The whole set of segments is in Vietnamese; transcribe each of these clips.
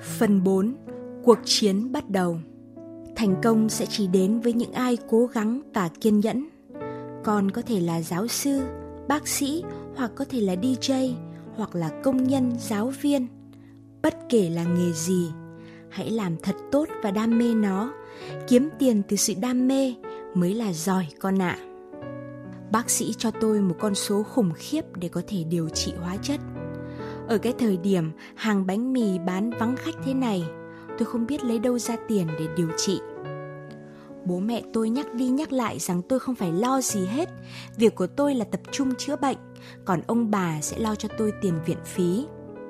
Phần 4. Cuộc chiến bắt đầu. Thành công sẽ chỉ đến với những ai cố gắng và kiên nhẫn. Con có thể là giáo sư, bác sĩ, hoặc có thể là DJ, hoặc là công nhân, giáo viên. Bất kể là nghề gì, hãy làm thật tốt và đam mê nó. Kiếm tiền từ sự đam mê mới là giỏi con ạ. Bác sĩ cho tôi một con số khủng khiếp để có thể điều trị hóa chất. Ở cái thời điểm hàng bánh mì bán vắng khách thế này, tôi không biết lấy đâu ra tiền để điều trị. Bố mẹ tôi nhắc đi nhắc lại rằng tôi không phải lo gì hết. Việc của tôi là tập trung chữa bệnh, còn ông bà sẽ lo cho tôi tiền viện phí.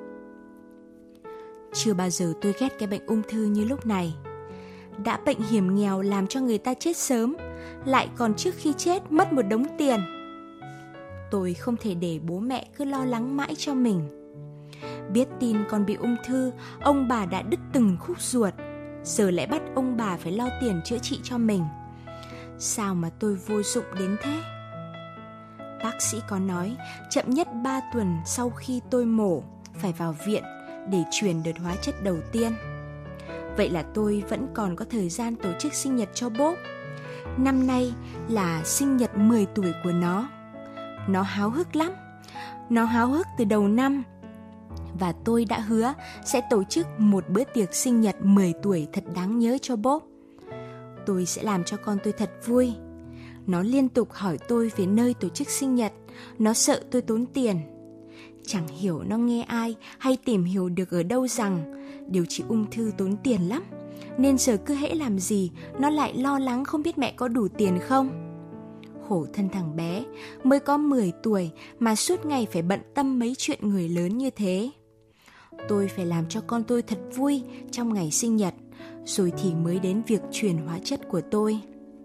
Chưa bao giờ tôi ghét cái bệnh ung thư như lúc này. Đã bệnh hiểm nghèo làm cho người ta chết sớm, lại còn trước khi chết mất một đống tiền. Tôi không thể để bố mẹ cứ lo lắng mãi cho mình. Biết tin con bị ung thư, ông bà đã đứt từng khúc ruột, giờ lại bắt ông bà phải lo tiền chữa trị cho mình. Sao mà tôi vô dụng đến thế? Bác sĩ có nói chậm nhất 3 tuần sau khi tôi mổ phải vào viện để truyền đợt hóa chất đầu tiên. Vậy là tôi vẫn còn có thời gian tổ chức sinh nhật cho bố. Năm nay là sinh nhật 10 tuổi của nó. Nó háo hức lắm. Nó háo hức từ đầu năm. Và tôi đã hứa sẽ tổ chức một bữa tiệc sinh nhật 10 tuổi thật đáng nhớ cho bố. Tôi sẽ làm cho con tôi thật vui. Nó liên tục hỏi tôi về nơi tổ chức sinh nhật. Nó sợ tôi tốn tiền. Chẳng hiểu nó nghe ai hay tìm hiểu được ở đâu rằng điều trị ung thư tốn tiền lắm. Nên giờ cứ hễ làm gì, nó lại lo lắng không biết mẹ có đủ tiền không. Khổ thân thằng bé, mới có 10 tuổi mà suốt ngày phải bận tâm mấy chuyện người lớn như thế. Tôi phải làm cho con tôi thật vui trong ngày sinh nhật, rồi thì mới đến việc truyền hóa chất của tôi.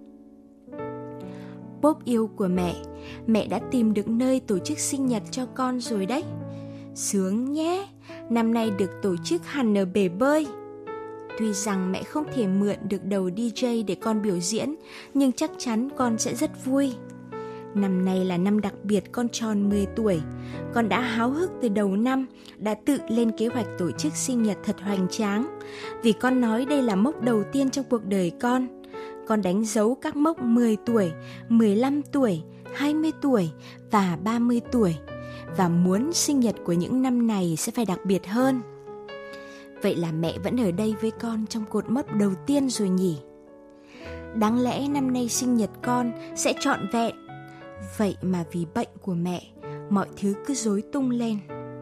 Bốp yêu của mẹ đã tìm được nơi tổ chức sinh nhật cho con rồi đấy. Sướng nhé, năm nay được tổ chức hẳn ở bể bơi. Tuy rằng mẹ không thể mượn được đầu DJ để con biểu diễn, nhưng chắc chắn con sẽ rất vui. Năm nay là năm đặc biệt con tròn 10 tuổi. Con đã háo hức từ đầu năm, đã tự lên kế hoạch tổ chức sinh nhật thật hoành tráng. Vì con nói đây là mốc đầu tiên trong cuộc đời con. Con đánh dấu các mốc 10 tuổi, 15 tuổi, 20 tuổi và 30 tuổi. Và muốn sinh nhật của những năm này sẽ phải đặc biệt hơn. Vậy là mẹ vẫn ở đây với con trong cột mốc đầu tiên rồi nhỉ? Đáng lẽ năm nay sinh nhật con sẽ trọn vẹn. Vậy mà vì bệnh của mẹ, mọi thứ cứ rối tung lên.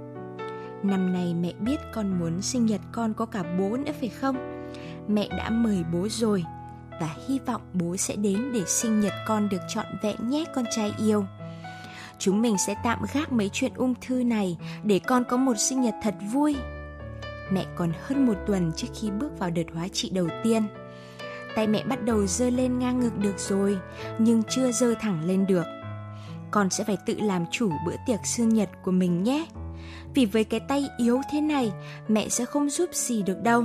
Năm nay mẹ biết con muốn sinh nhật con có cả bố nữa phải không? Mẹ đã mời bố rồi và hy vọng bố sẽ đến để sinh nhật con được trọn vẹn nhé con trai yêu. Chúng mình sẽ tạm gác mấy chuyện ung thư này để con có một sinh nhật thật vui. Mẹ còn hơn 1 tuần trước khi bước vào đợt hóa trị đầu tiên. Tay mẹ bắt đầu giơ lên ngang ngực được rồi, nhưng chưa giơ thẳng lên được. Con sẽ phải tự làm chủ bữa tiệc sinh nhật của mình nhé. Vì với cái tay yếu thế này, mẹ sẽ không giúp gì được đâu.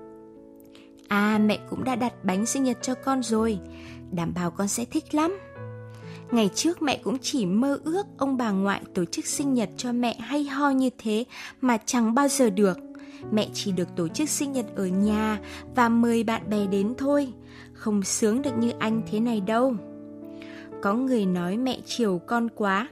À, mẹ cũng đã đặt bánh sinh nhật cho con rồi. Đảm bảo con sẽ thích lắm. Ngày trước mẹ cũng chỉ mơ ước ông bà ngoại tổ chức sinh nhật cho mẹ hay ho như thế mà chẳng bao giờ được. Mẹ chỉ được tổ chức sinh nhật ở nhà và mời bạn bè đến thôi. Không sướng được như anh thế này đâu. Có người nói mẹ chiều con quá.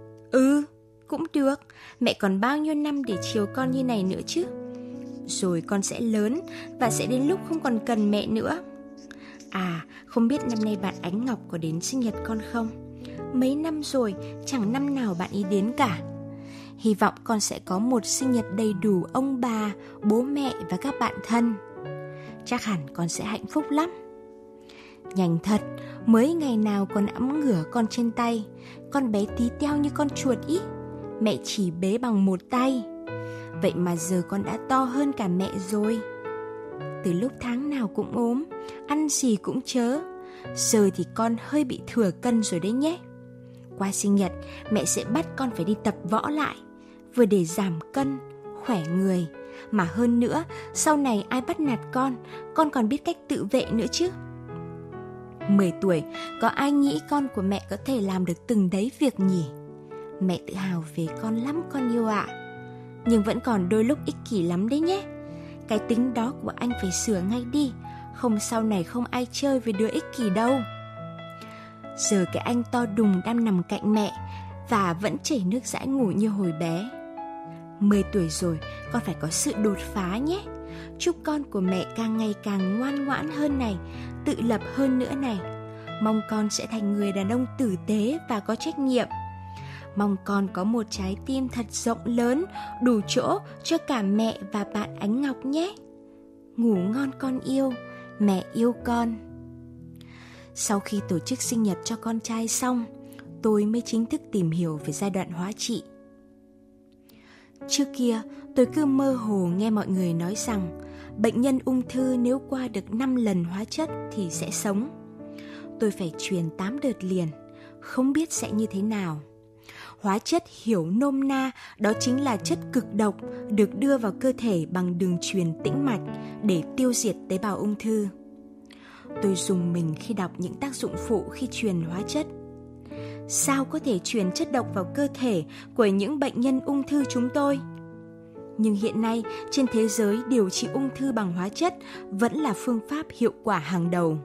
Cũng được. Mẹ còn bao nhiêu năm để chiều con như này nữa chứ. Rồi con sẽ lớn và sẽ đến lúc không còn cần mẹ nữa. À, không biết năm nay bạn Ánh Ngọc có đến sinh nhật con không? Mấy năm rồi, chẳng năm nào bạn ấy đến cả. Hy vọng con sẽ có một sinh nhật đầy đủ ông bà, bố mẹ và các bạn thân. Chắc hẳn con sẽ hạnh phúc lắm. Nhanh thật, mới ngày nào con ẵm ngửa con trên tay. Con bé tí teo như con chuột ý. Mẹ chỉ bế bằng một tay. Vậy mà giờ con đã to hơn cả mẹ rồi. Từ lúc tháng nào cũng ốm, ăn gì cũng chớ. Giờ thì con hơi bị thừa cân rồi đấy nhé. Qua sinh nhật, mẹ sẽ bắt con phải đi tập võ lại. Vừa để giảm cân, khỏe người. Mà hơn nữa, sau này ai bắt nạt con còn biết cách tự vệ nữa chứ. 10 tuổi, có ai nghĩ con của mẹ có thể làm được từng đấy việc nhỉ? Mẹ tự hào về con lắm con yêu ạ. Nhưng vẫn còn đôi lúc ích kỷ lắm đấy nhé. Cái tính đó của anh phải sửa ngay đi, không sau này không ai chơi với đứa ích kỷ đâu. Giờ cái anh to đùng đang nằm cạnh mẹ và vẫn chảy nước dãi ngủ như hồi bé. 10 tuổi rồi, con phải có sự đột phá nhé. Chúc con của mẹ càng ngày càng ngoan ngoãn hơn này, tự lập hơn nữa này. Mong con sẽ thành người đàn ông tử tế và có trách nhiệm. Mong con có một trái tim thật rộng lớn, đủ chỗ cho cả mẹ và bạn Ánh Ngọc nhé. Ngủ ngon con yêu, mẹ yêu con. Sau khi tổ chức sinh nhật cho con trai xong, tôi mới chính thức tìm hiểu về giai đoạn hóa trị. Trước kia, tôi cứ mơ hồ nghe mọi người nói rằng bệnh nhân ung thư nếu qua được 5 lần hóa chất thì sẽ sống. Tôi phải truyền 8 đợt liền, không biết sẽ như thế nào. Hóa chất hiểu nôm na đó chính là chất cực độc được đưa vào cơ thể bằng đường truyền tĩnh mạch để tiêu diệt tế bào ung thư. Tôi rùng mình khi đọc những tác dụng phụ khi truyền hóa chất. Sao có thể truyền chất độc vào cơ thể của những bệnh nhân ung thư chúng tôi? Nhưng hiện nay trên thế giới điều trị ung thư bằng hóa chất vẫn là phương pháp hiệu quả hàng đầu.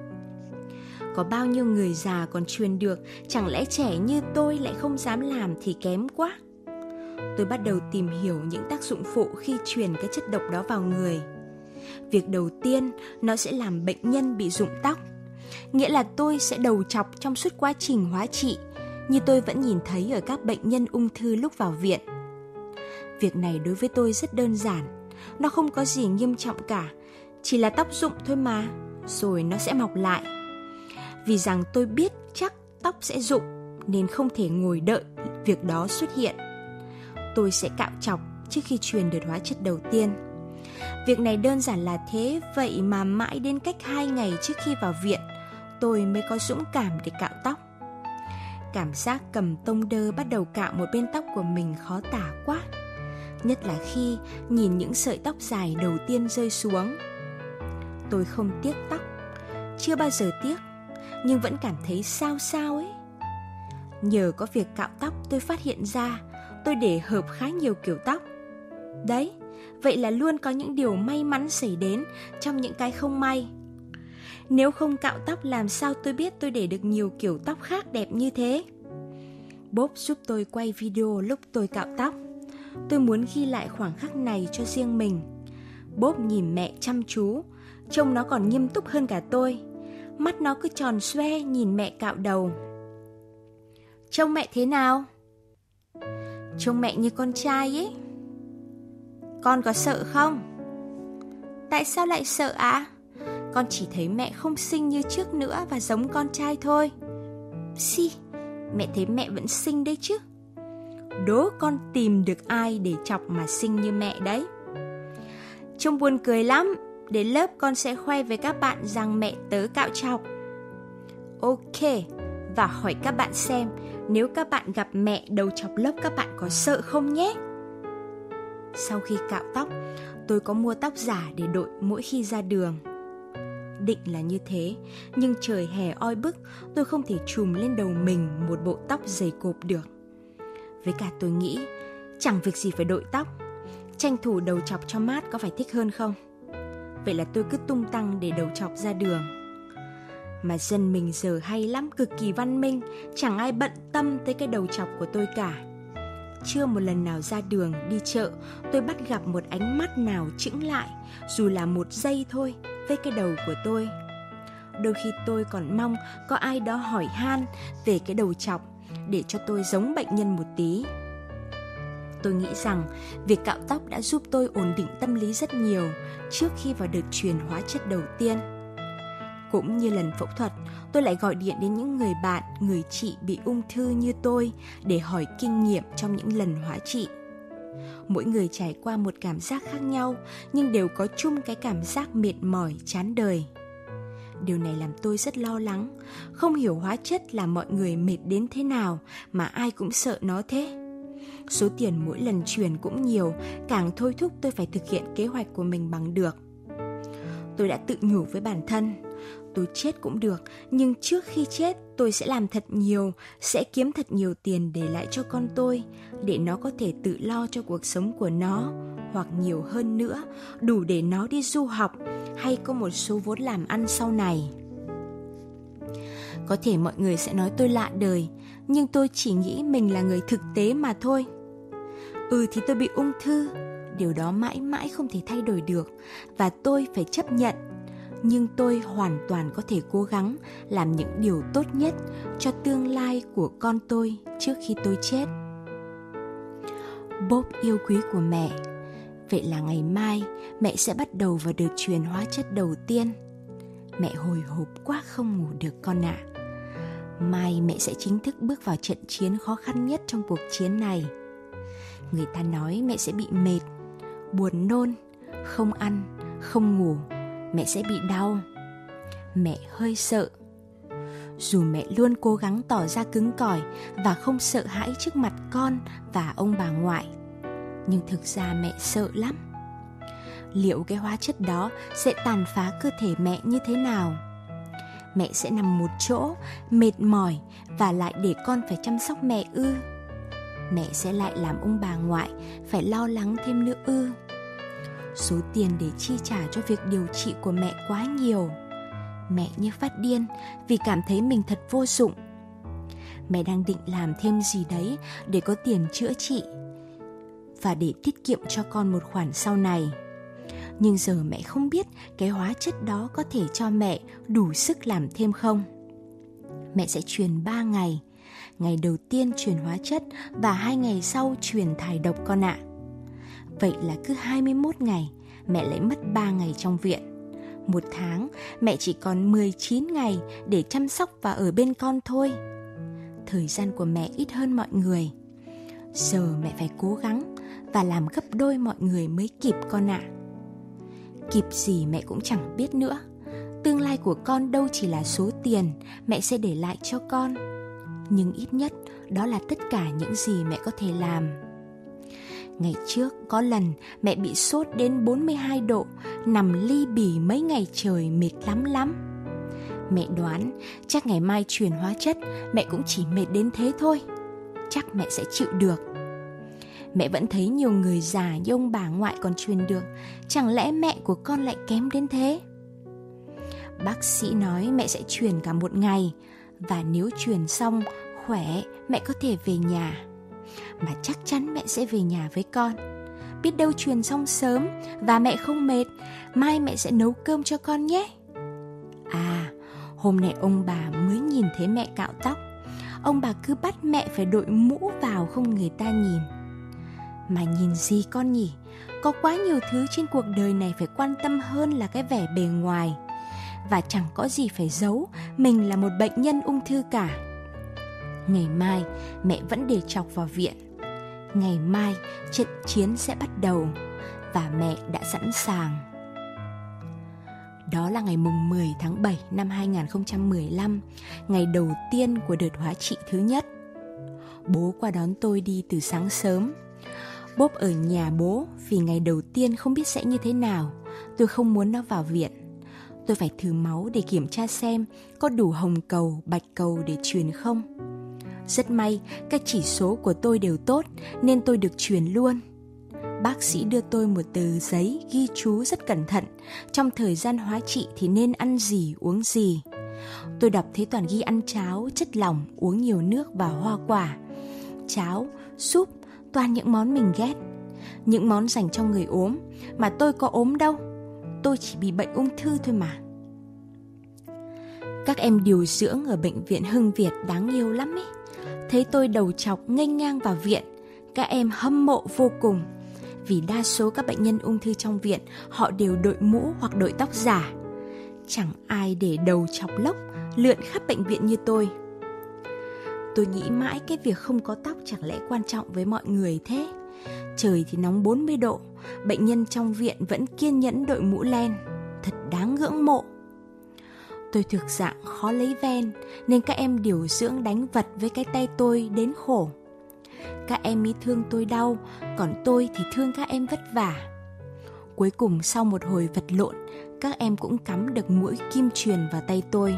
Có bao nhiêu người già còn truyền được, chẳng lẽ trẻ như tôi lại không dám làm thì kém quá. Tôi bắt đầu tìm hiểu những tác dụng phụ khi truyền cái chất độc đó vào người. Việc đầu tiên, nó sẽ làm bệnh nhân bị rụng tóc. Nghĩa là tôi sẽ đầu chọc trong suốt quá trình hóa trị, như tôi vẫn nhìn thấy ở các bệnh nhân ung thư lúc vào viện. Việc này đối với tôi rất đơn giản, nó không có gì nghiêm trọng cả, chỉ là tóc rụng thôi mà, rồi nó sẽ mọc lại. Vì rằng tôi biết chắc tóc sẽ rụng nên không thể ngồi đợi việc đó xuất hiện. Tôi sẽ cạo chọc trước khi truyền đợt hóa chất đầu tiên. Việc này đơn giản là thế, vậy mà mãi đến cách 2 ngày trước khi vào viện, tôi mới có dũng cảm để cạo tóc. Cảm giác cầm tông đơ bắt đầu cạo một bên tóc của mình khó tả quá. Nhất là khi nhìn những sợi tóc dài đầu tiên rơi xuống. Tôi không tiếc tóc, chưa bao giờ tiếc, nhưng vẫn cảm thấy sao sao ấy. Nhờ có việc cạo tóc tôi phát hiện ra tôi để hợp khá nhiều kiểu tóc. Đấy, vậy là luôn có những điều may mắn xảy đến trong những cái không may. Nếu không cạo tóc làm sao tôi biết tôi để được nhiều kiểu tóc khác đẹp như thế. Bob giúp tôi quay video lúc tôi cạo tóc. Tôi muốn ghi lại khoảnh khắc này cho riêng mình. Bob nhìn mẹ chăm chú, trông nó còn nghiêm túc hơn cả tôi. Mắt nó cứ tròn xoe nhìn mẹ cạo đầu. Trông mẹ thế nào? Trông mẹ như con trai ấy. Con có sợ không? Tại sao lại sợ ạ? Con chỉ thấy mẹ không xinh như trước nữa và giống con trai thôi. Xì, mẹ thấy mẹ vẫn xinh đấy chứ. Đố con tìm được ai để chọc mà xinh như mẹ đấy. Trông buồn cười lắm. Đến lớp con sẽ khoe với các bạn rằng mẹ tớ cạo chọc. Ok, và hỏi các bạn xem nếu các bạn gặp mẹ đầu chọc lớp các bạn có sợ không nhé. Sau khi cạo tóc, tôi có mua tóc giả để đội mỗi khi ra đường. Định là như thế, nhưng trời hè oi bức, tôi không thể trùm lên đầu mình một bộ tóc dày cộp được. Với cả tôi nghĩ, chẳng việc gì phải đội tóc, tranh thủ đầu chọc cho mát có phải thích hơn không? Vậy là tôi cứ tung tăng để đầu chọc ra đường. Mà dân mình giờ hay lắm, cực kỳ văn minh, chẳng ai bận tâm tới cái đầu chọc của tôi cả. Chưa một lần nào ra đường, đi chợ, tôi bắt gặp một ánh mắt nào chững lại, dù là 1 giây thôi, với cái đầu của tôi. Đôi khi tôi còn mong có ai đó hỏi han về cái đầu chọc, để cho tôi giống bệnh nhân một tí. Tôi nghĩ rằng việc cạo tóc đã giúp tôi ổn định tâm lý rất nhiều trước khi vào đợt truyền hóa chất đầu tiên. Cũng như lần phẫu thuật, tôi lại gọi điện đến những người bạn, người chị bị ung thư như tôi để hỏi kinh nghiệm trong những lần hóa trị. Mỗi người trải qua một cảm giác khác nhau, nhưng đều có chung cái cảm giác mệt mỏi, chán đời. Điều này làm tôi rất lo lắng, không hiểu hóa chất làm mọi người mệt đến thế nào mà ai cũng sợ nó thế. Số tiền mỗi lần truyền cũng nhiều, càng thôi thúc tôi phải thực hiện kế hoạch của mình bằng được. Tôi đã tự nhủ với bản thân, tôi chết cũng được, nhưng trước khi chết tôi sẽ làm thật nhiều, sẽ kiếm thật nhiều tiền để lại cho con tôi, để nó có thể tự lo cho cuộc sống của nó, hoặc nhiều hơn nữa, đủ để nó đi du học hay có một số vốn làm ăn sau này. Có thể mọi người sẽ nói tôi lạ đời, nhưng tôi chỉ nghĩ mình là người thực tế mà thôi. Thì tôi bị ung thư, điều đó mãi mãi không thể thay đổi được và tôi phải chấp nhận. Nhưng tôi hoàn toàn có thể cố gắng làm những điều tốt nhất cho tương lai của con tôi trước khi tôi chết. Bob yêu quý của mẹ, vậy là ngày mai mẹ sẽ bắt đầu vào đợt truyền hóa chất đầu tiên. Mẹ hồi hộp quá không ngủ được con ạ. Mai mẹ sẽ chính thức bước vào trận chiến khó khăn nhất trong cuộc chiến này. Người ta nói mẹ sẽ bị mệt, buồn nôn, không ăn, không ngủ, mẹ sẽ bị đau. Mẹ hơi sợ. Dù mẹ luôn cố gắng tỏ ra cứng cỏi và không sợ hãi trước mặt con và ông bà ngoại, nhưng thực ra mẹ sợ lắm. Liệu cái hóa chất đó sẽ tàn phá cơ thể mẹ như thế nào? Mẹ sẽ nằm một chỗ, mệt mỏi và lại để con phải chăm sóc mẹ ư? Mẹ sẽ lại làm ông bà ngoại phải lo lắng thêm nữa ư? Số tiền để chi trả cho việc điều trị của mẹ quá nhiều. Mẹ như phát điên vì cảm thấy mình thật vô dụng. Mẹ đang định làm thêm gì đấy để có tiền chữa trị và để tiết kiệm cho con một khoản sau này. Nhưng giờ mẹ không biết cái hóa chất đó có thể cho mẹ đủ sức làm thêm không. Mẹ sẽ truyền 3 ngày. Ngày đầu tiên truyền hóa chất và 2 ngày sau truyền thải độc con ạ. Vậy là cứ 21 ngày, mẹ lại mất 3 ngày trong viện. 1 tháng, mẹ chỉ còn 19 ngày để chăm sóc và ở bên con thôi. Thời gian của mẹ ít hơn mọi người. Giờ mẹ phải cố gắng và làm gấp đôi mọi người mới kịp con ạ. Kịp gì mẹ cũng chẳng biết nữa. Tương lai của con đâu chỉ là số tiền mẹ sẽ để lại cho con. Nhưng ít nhất đó là tất cả những gì mẹ có thể làm. Ngày trước có lần mẹ bị sốt đến 42 độ, nằm li bì mấy ngày trời mệt lắm. Mẹ đoán chắc ngày mai truyền hóa chất mẹ cũng chỉ mệt đến thế thôi. Chắc mẹ sẽ chịu được. Mẹ vẫn thấy nhiều người già như ông bà ngoại còn truyền được. Chẳng lẽ mẹ của con lại kém đến thế? Bác sĩ nói mẹ sẽ truyền cả 1 ngày. Và nếu truyền xong khỏe, mẹ có thể về nhà. Mà chắc chắn mẹ sẽ về nhà với con. Biết đâu truyền xong sớm và mẹ không mệt, mai mẹ sẽ nấu cơm cho con nhé. Hôm nay ông bà mới nhìn thấy mẹ cạo tóc. Ông bà cứ bắt mẹ phải đội mũ vào không người ta nhìn. Mà nhìn gì con nhỉ? Có quá nhiều thứ trên cuộc đời này phải quan tâm hơn là cái vẻ bề ngoài. Và chẳng có gì phải giấu, mình là một bệnh nhân ung thư cả. Ngày mai mẹ vẫn để chọc vào viện. Ngày mai trận chiến sẽ bắt đầu và mẹ đã sẵn sàng. Đó là ngày mùng 10 tháng 7 năm 2015, ngày đầu tiên của đợt hóa trị thứ nhất. Bố qua đón tôi đi từ sáng sớm. Bob ở nhà bố vì ngày đầu tiên không biết sẽ như thế nào. Tôi không muốn nó vào viện. Tôi phải thử máu để kiểm tra xem có đủ hồng cầu, bạch cầu để truyền không. Rất may, các chỉ số của tôi đều tốt nên tôi được truyền luôn. Bác sĩ đưa tôi một tờ giấy ghi chú rất cẩn thận. Trong thời gian hóa trị thì nên ăn gì, uống gì. Tôi đọc thấy toàn ghi ăn cháo, chất lỏng, uống nhiều nước và hoa quả. Cháo, súp, toàn những món mình ghét. Những món dành cho người ốm, mà tôi có ốm đâu. Tôi chỉ bị bệnh ung thư thôi mà. Các em điều dưỡng ở bệnh viện Hưng Việt đáng yêu lắm ý. Thấy tôi đầu trọc nghênh ngang vào viện, các em hâm mộ vô cùng. Vì đa số các bệnh nhân ung thư trong viện họ đều đội mũ hoặc đội tóc giả. Chẳng ai để đầu chọc lốc lượn khắp bệnh viện như tôi. Tôi nghĩ mãi cái việc không có tóc chẳng lẽ quan trọng với mọi người thế. Trời thì nóng 40 độ, bệnh nhân trong viện vẫn kiên nhẫn đội mũ len. Thật đáng ngưỡng mộ. Tôi thuộc dạng khó lấy ven nên các em điều dưỡng đánh vật với cái tay tôi đến khổ. Các em ý thương tôi đau, còn tôi thì thương các em vất vả. Cuối cùng sau một hồi vật lộn, các em cũng cắm được mũi kim truyền vào tay tôi.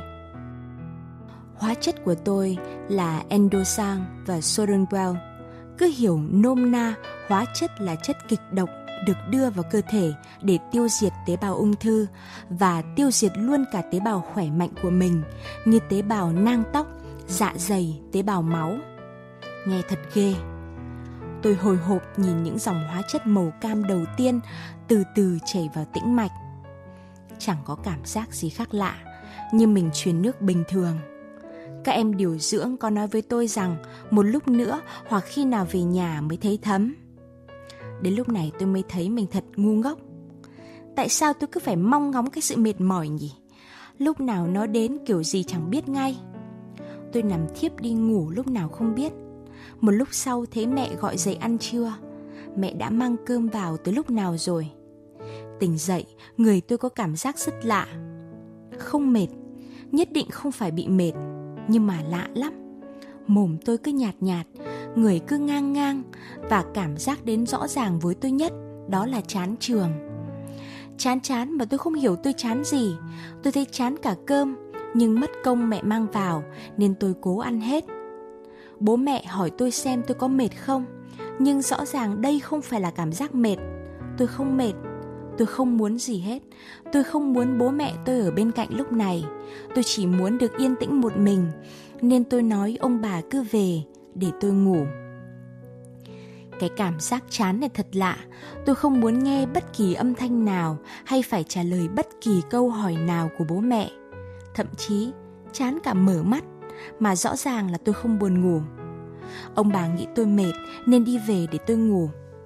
Hóa chất của tôi là endosan và soronquel. Cứ hiểu nôm na, hóa chất là chất kịch độc được đưa vào cơ thể để tiêu diệt tế bào ung thư và tiêu diệt luôn cả tế bào khỏe mạnh của mình, như tế bào nang tóc, dạ dày, tế bào máu. Nghe thật ghê. Tôi hồi hộp nhìn những dòng hóa chất màu cam đầu tiên từ từ chảy vào tĩnh mạch. Chẳng có cảm giác gì khác lạ, như mình truyền nước bình thường. Các em điều dưỡng có nói với tôi rằng một lúc nữa hoặc khi nào về nhà mới thấy thấm. Đến lúc này tôi mới thấy mình thật ngu ngốc. Tại sao tôi cứ phải mong ngóng cái sự mệt mỏi nhỉ? Lúc nào nó đến kiểu gì chẳng biết ngay. Tôi nằm thiếp đi ngủ lúc nào không biết. Một lúc sau thấy mẹ gọi dậy ăn trưa. Mẹ đã mang cơm vào từ lúc nào rồi. Tỉnh dậy, người tôi có cảm giác rất lạ. Không mệt, nhất định không phải bị mệt, nhưng mà lạ lắm. Mồm tôi cứ nhạt nhạt, người cứ ngang ngang, và cảm giác đến rõ ràng với tôi nhất, đó là chán trường. Chán mà tôi không hiểu tôi chán gì. Tôi thấy chán cả cơm, nhưng mất công mẹ mang vào nên tôi cố ăn hết. Bố mẹ hỏi tôi xem tôi có mệt không, nhưng rõ ràng đây không phải là cảm giác mệt. Tôi không mệt. Tôi không muốn gì hết. Tôi không muốn bố mẹ tôi ở bên cạnh lúc này. Tôi chỉ muốn được yên tĩnh một mình, nên tôi nói ông bà cứ về để tôi ngủ. Cái cảm giác chán này thật lạ. Tôi không muốn nghe bất kỳ âm thanh nào hay phải trả lời bất kỳ câu hỏi nào của bố mẹ. Thậm chí chán cả mở mắt, mà rõ ràng là tôi không buồn ngủ. Ông bà nghĩ tôi mệt nên đi về để tôi ngủ.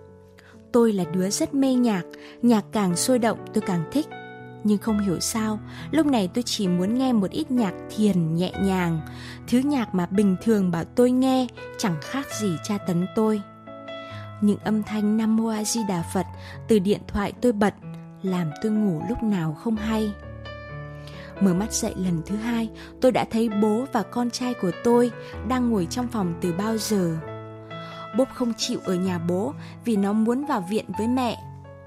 Tôi là đứa rất mê nhạc, nhạc càng sôi động tôi càng thích. Nhưng không hiểu sao, lúc này tôi chỉ muốn nghe một ít nhạc thiền nhẹ nhàng, thứ nhạc mà bình thường bảo tôi nghe chẳng khác gì tra tấn tôi. Những âm thanh Nam Mô A Di Đà Phật từ điện thoại tôi bật làm tôi ngủ lúc nào không hay. Mở mắt dậy lần thứ hai, tôi đã thấy bố và con trai của tôi đang ngồi trong phòng từ bao giờ. Bốp không chịu ở nhà bố vì nó muốn vào viện với mẹ.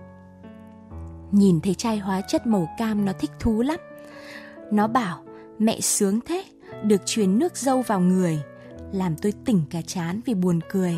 Nhìn thấy chai hóa chất màu cam nó thích thú lắm. Nó bảo mẹ sướng thế, được truyền nước dâu vào người, làm tôi tỉnh cả trán vì buồn cười.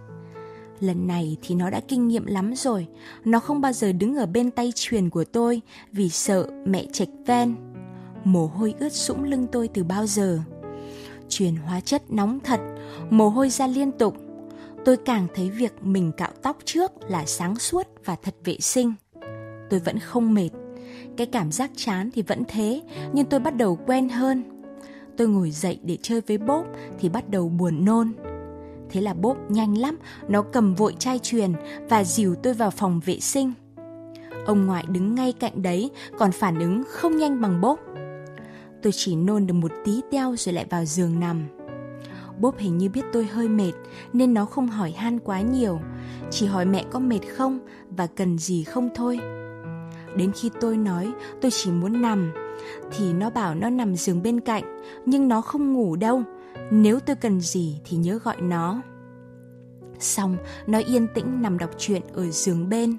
Lần này thì nó đã kinh nghiệm lắm rồi. Nó không bao giờ đứng ở bên tay truyền của tôi vì sợ mẹ chệch ven. Mồ hôi ướt sũng lưng tôi từ bao giờ. Truyền hóa chất nóng thật, mồ hôi ra liên tục. Tôi càng thấy việc mình cạo tóc trước là sáng suốt và thật vệ sinh. Tôi vẫn không mệt. Cái cảm giác chán thì vẫn thế, nhưng tôi bắt đầu quen hơn. Tôi ngồi dậy để chơi với Bốp thì bắt đầu buồn nôn. Thế là Bốp nhanh lắm, nó cầm vội chai truyền và dìu tôi vào phòng vệ sinh. Ông ngoại đứng ngay cạnh đấy, còn phản ứng không nhanh bằng Bốp. Tôi chỉ nôn được một tí teo rồi lại vào giường nằm. Bốp hình như biết tôi hơi mệt nên nó không hỏi han quá nhiều, chỉ hỏi mẹ có mệt không và cần gì không thôi. Đến khi tôi nói tôi chỉ muốn nằm thì nó bảo nó nằm giường bên cạnh, nhưng nó không ngủ đâu. Nếu tôi cần gì thì nhớ gọi nó. Xong, nó yên tĩnh nằm đọc truyện ở giường bên.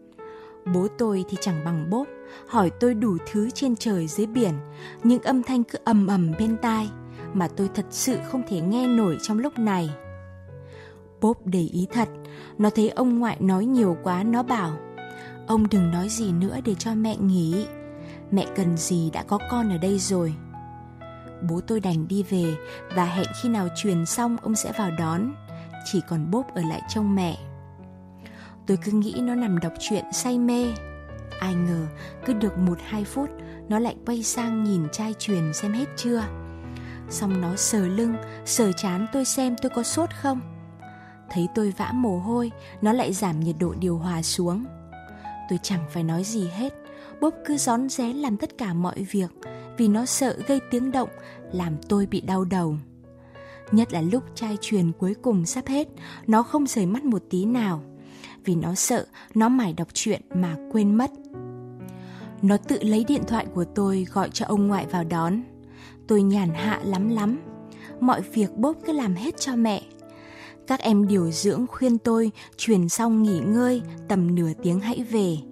Bố tôi thì chẳng bằng Bốp, hỏi tôi đủ thứ trên trời dưới biển, nhưng âm thanh cứ ầm ầm bên tai mà tôi thật sự không thể nghe nổi trong lúc này. Bốp để ý thật, nó thấy ông ngoại nói nhiều quá, nó bảo: ông đừng nói gì nữa để cho mẹ nghỉ. Mẹ cần gì đã có con ở đây rồi. Bố tôi đành đi về và hẹn khi nào truyền xong ông sẽ vào đón. Chỉ còn Bốp ở lại trông mẹ. Tôi cứ nghĩ nó nằm đọc truyện say mê. Ai ngờ cứ được 1-2 phút nó lại quay sang nhìn chai truyền xem hết chưa. Xong nó sờ lưng, sờ trán tôi xem tôi có sốt không. Thấy tôi vã mồ hôi, nó lại giảm nhiệt độ điều hòa xuống. Tôi chẳng phải nói gì hết. Bốp cứ rón rén làm tất cả mọi việc vì nó sợ gây tiếng động làm tôi bị đau đầu. Nhất là lúc chai truyền cuối cùng sắp hết, nó không rời mắt một tí nào vì nó sợ nó mải đọc truyện mà quên mất. Nó tự lấy điện thoại của tôi gọi cho ông ngoại vào đón. Tôi nhàn hạ lắm. Mọi việc Bốp cứ làm hết cho mẹ. Các em điều dưỡng khuyên tôi truyền xong nghỉ ngơi tầm nửa tiếng hãy về.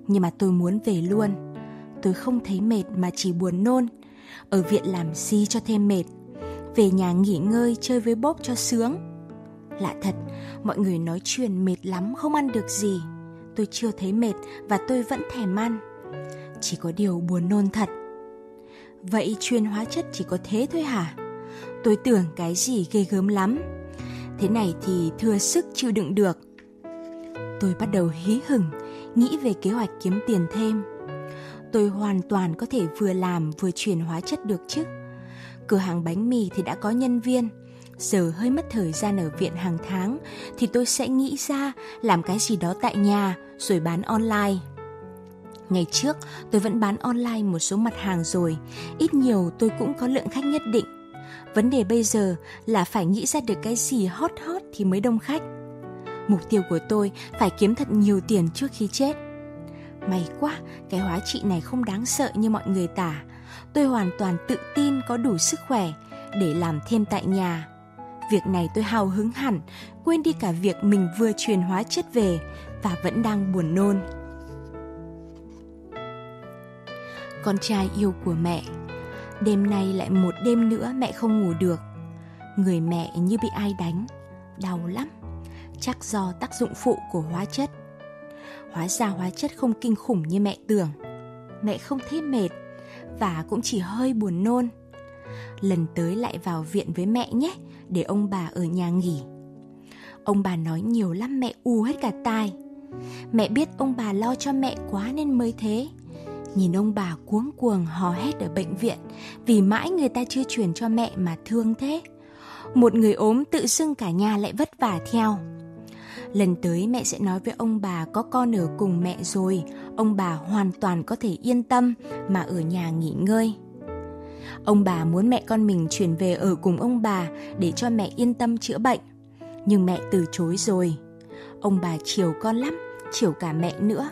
Nhưng mà tôi muốn về luôn. Tôi không thấy mệt mà chỉ buồn nôn. Ở viện làm gì cho thêm mệt. Về nhà nghỉ ngơi chơi với bốp cho sướng. Lạ thật, mọi người nói truyền mệt lắm không ăn được gì. Tôi chưa thấy mệt và tôi vẫn thèm ăn. Chỉ có điều buồn nôn thật. Vậy truyền hóa chất chỉ có thế thôi hả? Tôi tưởng cái gì ghê gớm lắm. Thế này thì thừa sức chịu đựng được. Tôi bắt đầu hí hửng, nghĩ về kế hoạch kiếm tiền thêm. Tôi hoàn toàn có thể vừa làm vừa truyền hóa chất được chứ. Cửa hàng bánh mì thì đã có nhân viên. Giờ hơi mất thời gian ở viện hàng tháng thì tôi sẽ nghĩ ra làm cái gì đó tại nhà rồi bán online. Ngày trước tôi vẫn bán online một số mặt hàng rồi, ít nhiều tôi cũng có lượng khách nhất định. Vấn đề bây giờ là phải nghĩ ra được cái gì hot thì mới đông khách. Mục tiêu của tôi phải kiếm thật nhiều tiền trước khi chết. May quá, cái hóa trị này không đáng sợ như mọi người tả. Tôi hoàn toàn tự tin có đủ sức khỏe để làm thêm tại nhà. Việc này tôi hào hứng hẳn, quên đi cả việc mình vừa truyền hóa chất về và vẫn đang buồn nôn. Con trai yêu của mẹ. Đêm nay lại một đêm nữa mẹ không ngủ được. Người mẹ như bị ai đánh, đau lắm. Chắc do tác dụng phụ của hóa chất. Hóa ra hóa chất không kinh khủng như mẹ tưởng. Mẹ không thấy mệt và cũng chỉ hơi buồn nôn. Lần tới lại vào viện với mẹ nhé, để ông bà ở nhà nghỉ. Ông bà nói nhiều lắm mẹ ù hết cả tai. Mẹ biết ông bà lo cho mẹ quá nên mới thế. Nhìn ông bà cuống cuồng hò hét ở bệnh viện vì mãi người ta chưa truyền cho mẹ mà thương thế. Một người ốm tự dưng cả nhà lại vất vả theo. Lần tới mẹ sẽ nói với ông bà có con ở cùng mẹ rồi, ông bà hoàn toàn có thể yên tâm mà ở nhà nghỉ ngơi. Ông bà muốn mẹ con mình chuyển về ở cùng ông bà để cho mẹ yên tâm chữa bệnh. Nhưng mẹ từ chối rồi. Ông bà chiều con lắm, chiều cả mẹ nữa.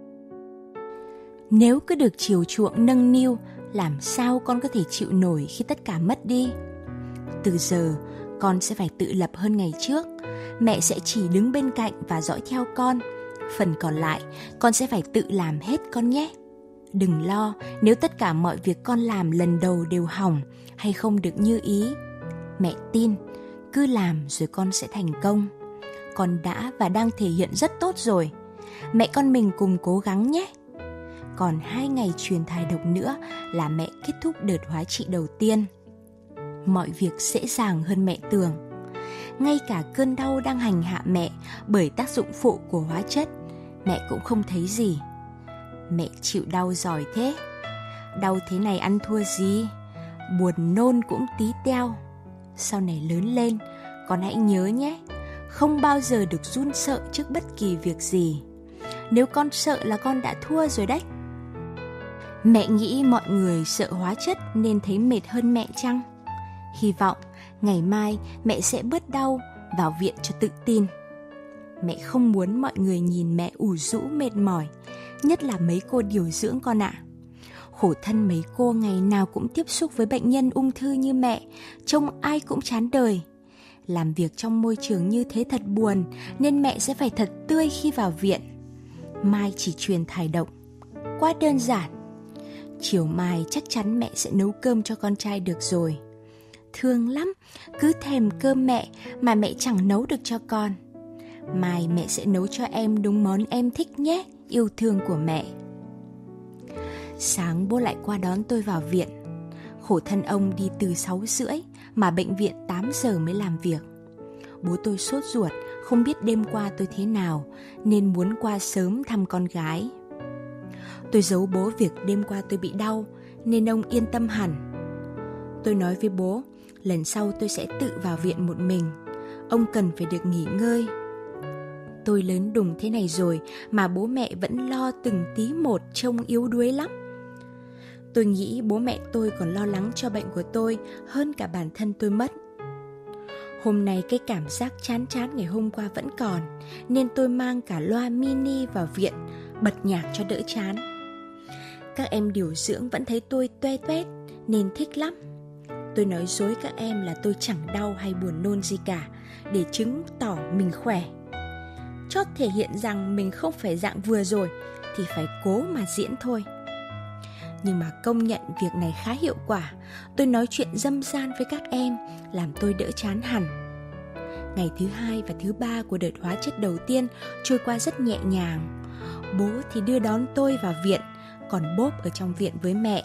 Nếu cứ được chiều chuộng nâng niu, làm sao con có thể chịu nổi khi tất cả mất đi? Từ giờ, con sẽ phải tự lập hơn ngày trước. Mẹ sẽ chỉ đứng bên cạnh và dõi theo con. Phần còn lại, con sẽ phải tự làm hết con nhé. Đừng lo nếu tất cả mọi việc con làm lần đầu đều hỏng hay không được như ý. Mẹ tin, cứ làm rồi con sẽ thành công. Con đã và đang thể hiện rất tốt rồi. Mẹ con mình cùng cố gắng nhé. Còn 2 ngày truyền thai độc nữa là mẹ kết thúc đợt hóa trị đầu tiên. Mọi việc dễ dàng hơn mẹ tưởng. Ngay cả cơn đau đang hành hạ mẹ bởi tác dụng phụ của hóa chất, mẹ cũng không thấy gì. Mẹ chịu đau giỏi thế. Đau thế này ăn thua gì. Buồn nôn cũng tí teo. Sau này lớn lên, con hãy nhớ nhé, không bao giờ được run sợ trước bất kỳ việc gì. Nếu con sợ là con đã thua rồi đấy. Mẹ nghĩ mọi người sợ hóa chất nên thấy mệt hơn mẹ chăng? Hy vọng ngày mai mẹ sẽ bớt đau, vào viện cho tự tin. Mẹ không muốn mọi người nhìn mẹ ủ rũ mệt mỏi, nhất là mấy cô điều dưỡng con ạ. Khổ thân mấy cô ngày nào cũng tiếp xúc với bệnh nhân ung thư như mẹ, trông ai cũng chán đời. Làm việc trong môi trường như thế thật buồn, nên mẹ sẽ phải thật tươi khi vào viện. Mai chỉ truyền thai độc, quá đơn giản. Chiều mai chắc chắn mẹ sẽ nấu cơm cho con trai được rồi. Thương lắm, cứ thèm cơm mẹ mà mẹ chẳng nấu được cho con. Mai mẹ sẽ nấu cho em đúng món em thích nhé, yêu thương của mẹ. Sáng bố lại qua đón tôi vào viện. Khổ thân ông đi từ 6:30 mà bệnh viện 8 giờ mới làm việc. Bố tôi sốt ruột, không biết đêm qua tôi thế nào nên muốn qua sớm thăm con gái. Tôi giấu bố việc đêm qua tôi bị đau nên ông yên tâm hẳn. Tôi nói với bố, lần sau tôi sẽ tự vào viện một mình. Ông cần phải được nghỉ ngơi. Tôi lớn đùng thế này rồi mà bố mẹ vẫn lo từng tí một, trông yếu đuối lắm. Tôi nghĩ bố mẹ tôi còn lo lắng cho bệnh của tôi hơn cả bản thân tôi mất. Hôm nay cái cảm giác chán ngày hôm qua vẫn còn, nên tôi mang cả loa mini vào viện, bật nhạc cho đỡ chán. Các em điều dưỡng vẫn thấy tôi toe toét nên thích lắm. Tôi nói dối các em là tôi chẳng đau hay buồn nôn gì cả, để chứng tỏ mình khỏe. Chót thể hiện rằng mình không phải dạng vừa rồi, thì phải cố mà diễn thôi. Nhưng mà công nhận việc này khá hiệu quả. Tôi nói chuyện dâm gian với các em, làm tôi đỡ chán hẳn. Ngày thứ 2 và thứ 3 của đợt hóa chất đầu tiên trôi qua rất nhẹ nhàng. Bố thì đưa đón tôi vào viện, còn Bob ở trong viện với mẹ.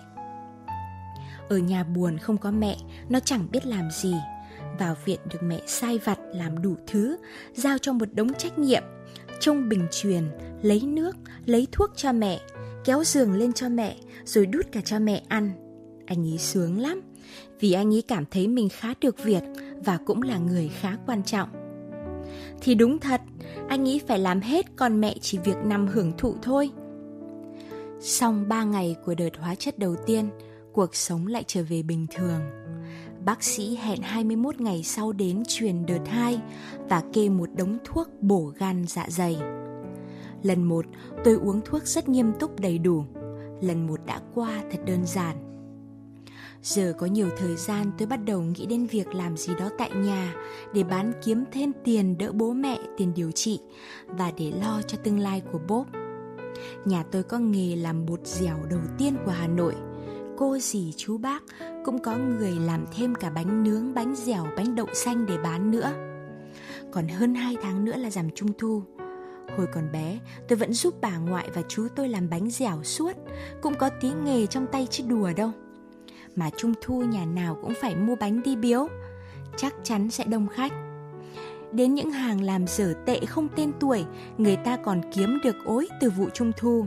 Ở nhà buồn không có mẹ, nó chẳng biết làm gì. Vào viện được mẹ sai vặt làm đủ thứ, giao cho một đống trách nhiệm: trông bình truyền, lấy nước, lấy thuốc cho mẹ, kéo giường lên cho mẹ, rồi đút cả cho mẹ ăn. Anh ấy sướng lắm, vì anh ấy cảm thấy mình khá được việc và cũng là người khá quan trọng. Thì đúng thật, anh ấy phải làm hết, còn mẹ chỉ việc nằm hưởng thụ thôi. Xong 3 ngày của đợt hóa chất đầu tiên, cuộc sống lại trở về bình thường. Bác sĩ hẹn 21 ngày sau đến truyền đợt 2 và kê một đống thuốc bổ gan dạ dày. Lần 1, tôi uống thuốc rất nghiêm túc đầy đủ. Lần 1 đã qua thật đơn giản. Giờ có nhiều thời gian, tôi bắt đầu nghĩ đến việc làm gì đó tại nhà để bán kiếm thêm tiền đỡ bố mẹ tiền điều trị và để lo cho tương lai của Bob. Nhà tôi có nghề làm bột dẻo đầu tiên của Hà Nội. Cô dì chú bác cũng có người làm thêm cả bánh nướng, bánh dẻo, bánh đậu xanh để bán nữa. Còn hơn 2 tháng nữa là rằm Trung thu. Hồi còn bé, tôi vẫn giúp bà ngoại và chú tôi làm bánh dẻo suốt, cũng có tí nghề trong tay chứ đùa đâu. Mà Trung thu nhà nào cũng phải mua bánh đi biếu, chắc chắn sẽ đông khách. Đến những hàng làm dở tệ không tên tuổi, người ta còn kiếm được ối từ vụ Trung thu.